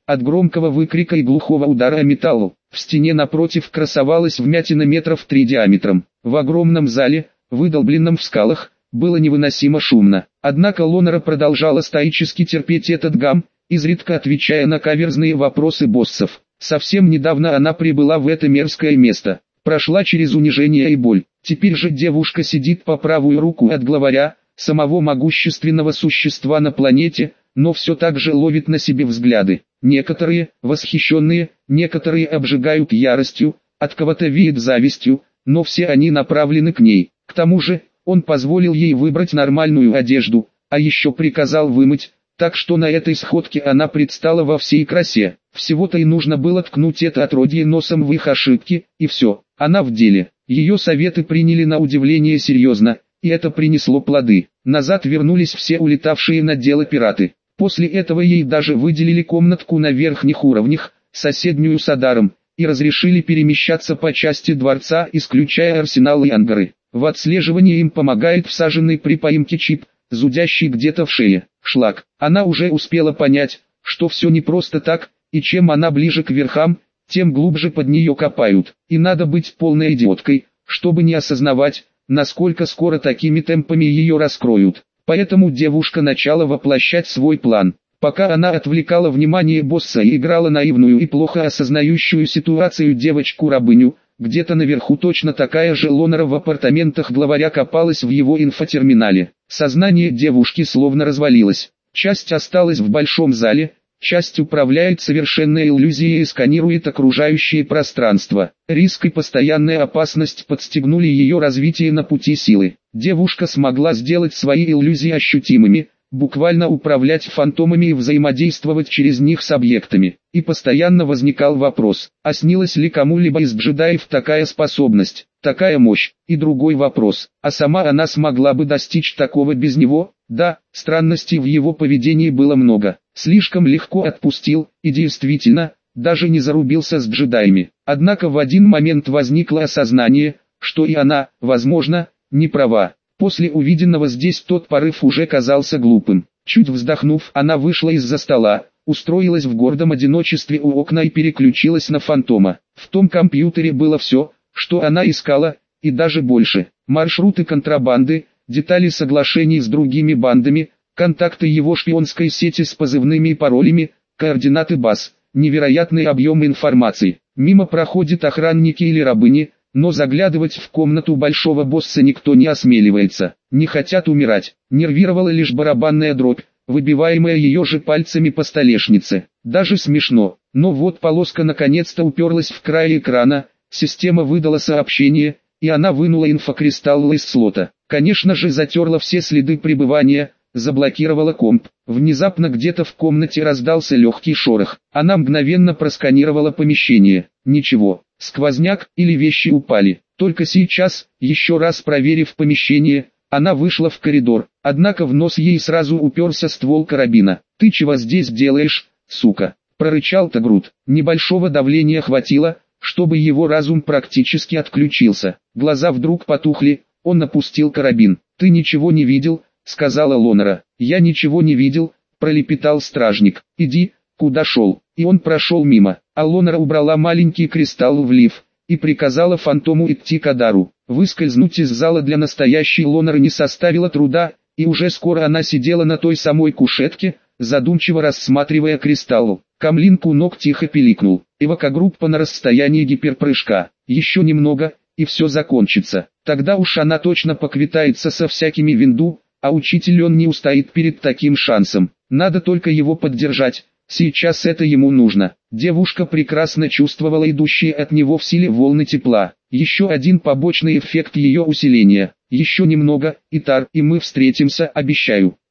от громкого выкрика и глухого удара о металл. В стене напротив красовалась вмятина метров три диаметром. В огромном зале, выдолбленном в скалах, было невыносимо шумно. Однако Лонера продолжала стоически терпеть этот гам, изредка отвечая на каверзные вопросы боссов. Совсем недавно она прибыла в это мерзкое место, прошла через унижение и боль. Теперь же девушка сидит по правую руку от главаря, самого могущественного существа на планете, но все так же ловит на себе взгляды. Некоторые, восхищенные, некоторые обжигают яростью, от кого-то веет завистью, но все они направлены к ней. К тому же, он позволил ей выбрать нормальную одежду, а еще приказал вымыть, так что на этой сходке она предстала во всей красе. Всего-то и нужно было ткнуть это отродье носом в их ошибки, и все, она в деле. Ее советы приняли на удивление серьезно, и это принесло плоды. Назад вернулись все улетавшие на дело пираты. После этого ей даже выделили комнатку на верхних уровнях, соседнюю с Адаром, и разрешили перемещаться по части дворца, исключая арсенал и ангары. В отслеживании им помогает всаженный при поимке чип, зудящий где-то в шее. Шлак. Она уже успела понять, что все не просто так, и чем она ближе к верхам, тем глубже под нее копают. И надо быть полной идиоткой, чтобы не осознавать, насколько скоро такими темпами ее раскроют. Поэтому девушка начала воплощать свой план. Пока она отвлекала внимание босса и играла наивную и плохо осознающую ситуацию девочку-рабыню, где-то наверху точно такая же Лонера в апартаментах главаря копалась в его инфотерминале. Сознание девушки словно развалилось. Часть осталась в большом зале, часть управляет совершенной иллюзией и сканирует окружающее пространство. Риск и постоянная опасность подстегнули ее развитие на пути силы. Девушка смогла сделать свои иллюзии ощутимыми, буквально управлять фантомами и взаимодействовать через них с объектами. И постоянно возникал вопрос, а снилась ли кому-либо из джедаев такая способность, такая мощь? И другой вопрос, а сама она смогла бы достичь такого без него? Да, странностей в его поведении было много. Слишком легко отпустил, и действительно, даже не зарубился с джедаями. Однако в один момент возникло осознание, что и она, возможно, не права. После увиденного здесь тот порыв уже казался глупым. Чуть вздохнув, она вышла из-за стола, устроилась в гордом одиночестве у окна и переключилась на фантома. В том компьютере было все, что она искала, и даже больше. Маршруты контрабанды, детали соглашений с другими бандами, контакты его шпионской сети с позывными и паролями, координаты баз, невероятный объем информации. Мимо проходят охранники или рабыни, но заглядывать в комнату большого босса никто не осмеливается. Не хотят умирать. Нервировала лишь барабанная дробь, выбиваемая ее же пальцами по столешнице. Даже смешно. Но вот полоска наконец-то уперлась в край экрана, система выдала сообщение, и она вынула инфокристалл из слота. Конечно же затерла все следы пребывания, заблокировала комп. Внезапно где-то в комнате раздался легкий шорох. Она мгновенно просканировала помещение. Ничего, сквозняк или вещи упали. Только сейчас, еще раз проверив помещение, она вышла в коридор. Однако в нос ей сразу уперся ствол карабина. «Ты чего здесь делаешь, сука?» – прорычал Тагрут. Небольшого давления хватило, чтобы его разум практически отключился. Глаза вдруг потухли, он опустил карабин. «Ты ничего не видел?» — сказала Лонера. «Я ничего не видел», — пролепетал стражник. «Иди, куда шел». И он прошел мимо. А Лонера убрала маленький кристалл в лиф и приказала фантому идти к Адару. Выскользнуть из зала для настоящей Лонеры не составило труда, и уже скоро она сидела на той самой кушетке, задумчиво рассматривая кристалл. Камлин Кунок тихо пиликнул. Эвакогруппа на расстоянии гиперпрыжка. Еще немного, и все закончится. Тогда уж она точно поквитается со всякими Винду, а учитель он не устоит перед таким шансом. Надо только его поддержать, сейчас это ему нужно. Девушка прекрасно чувствовала идущие от него в силе волны тепла. Еще один побочный эффект ее усиления. Еще немного, Итар, и мы встретимся, обещаю.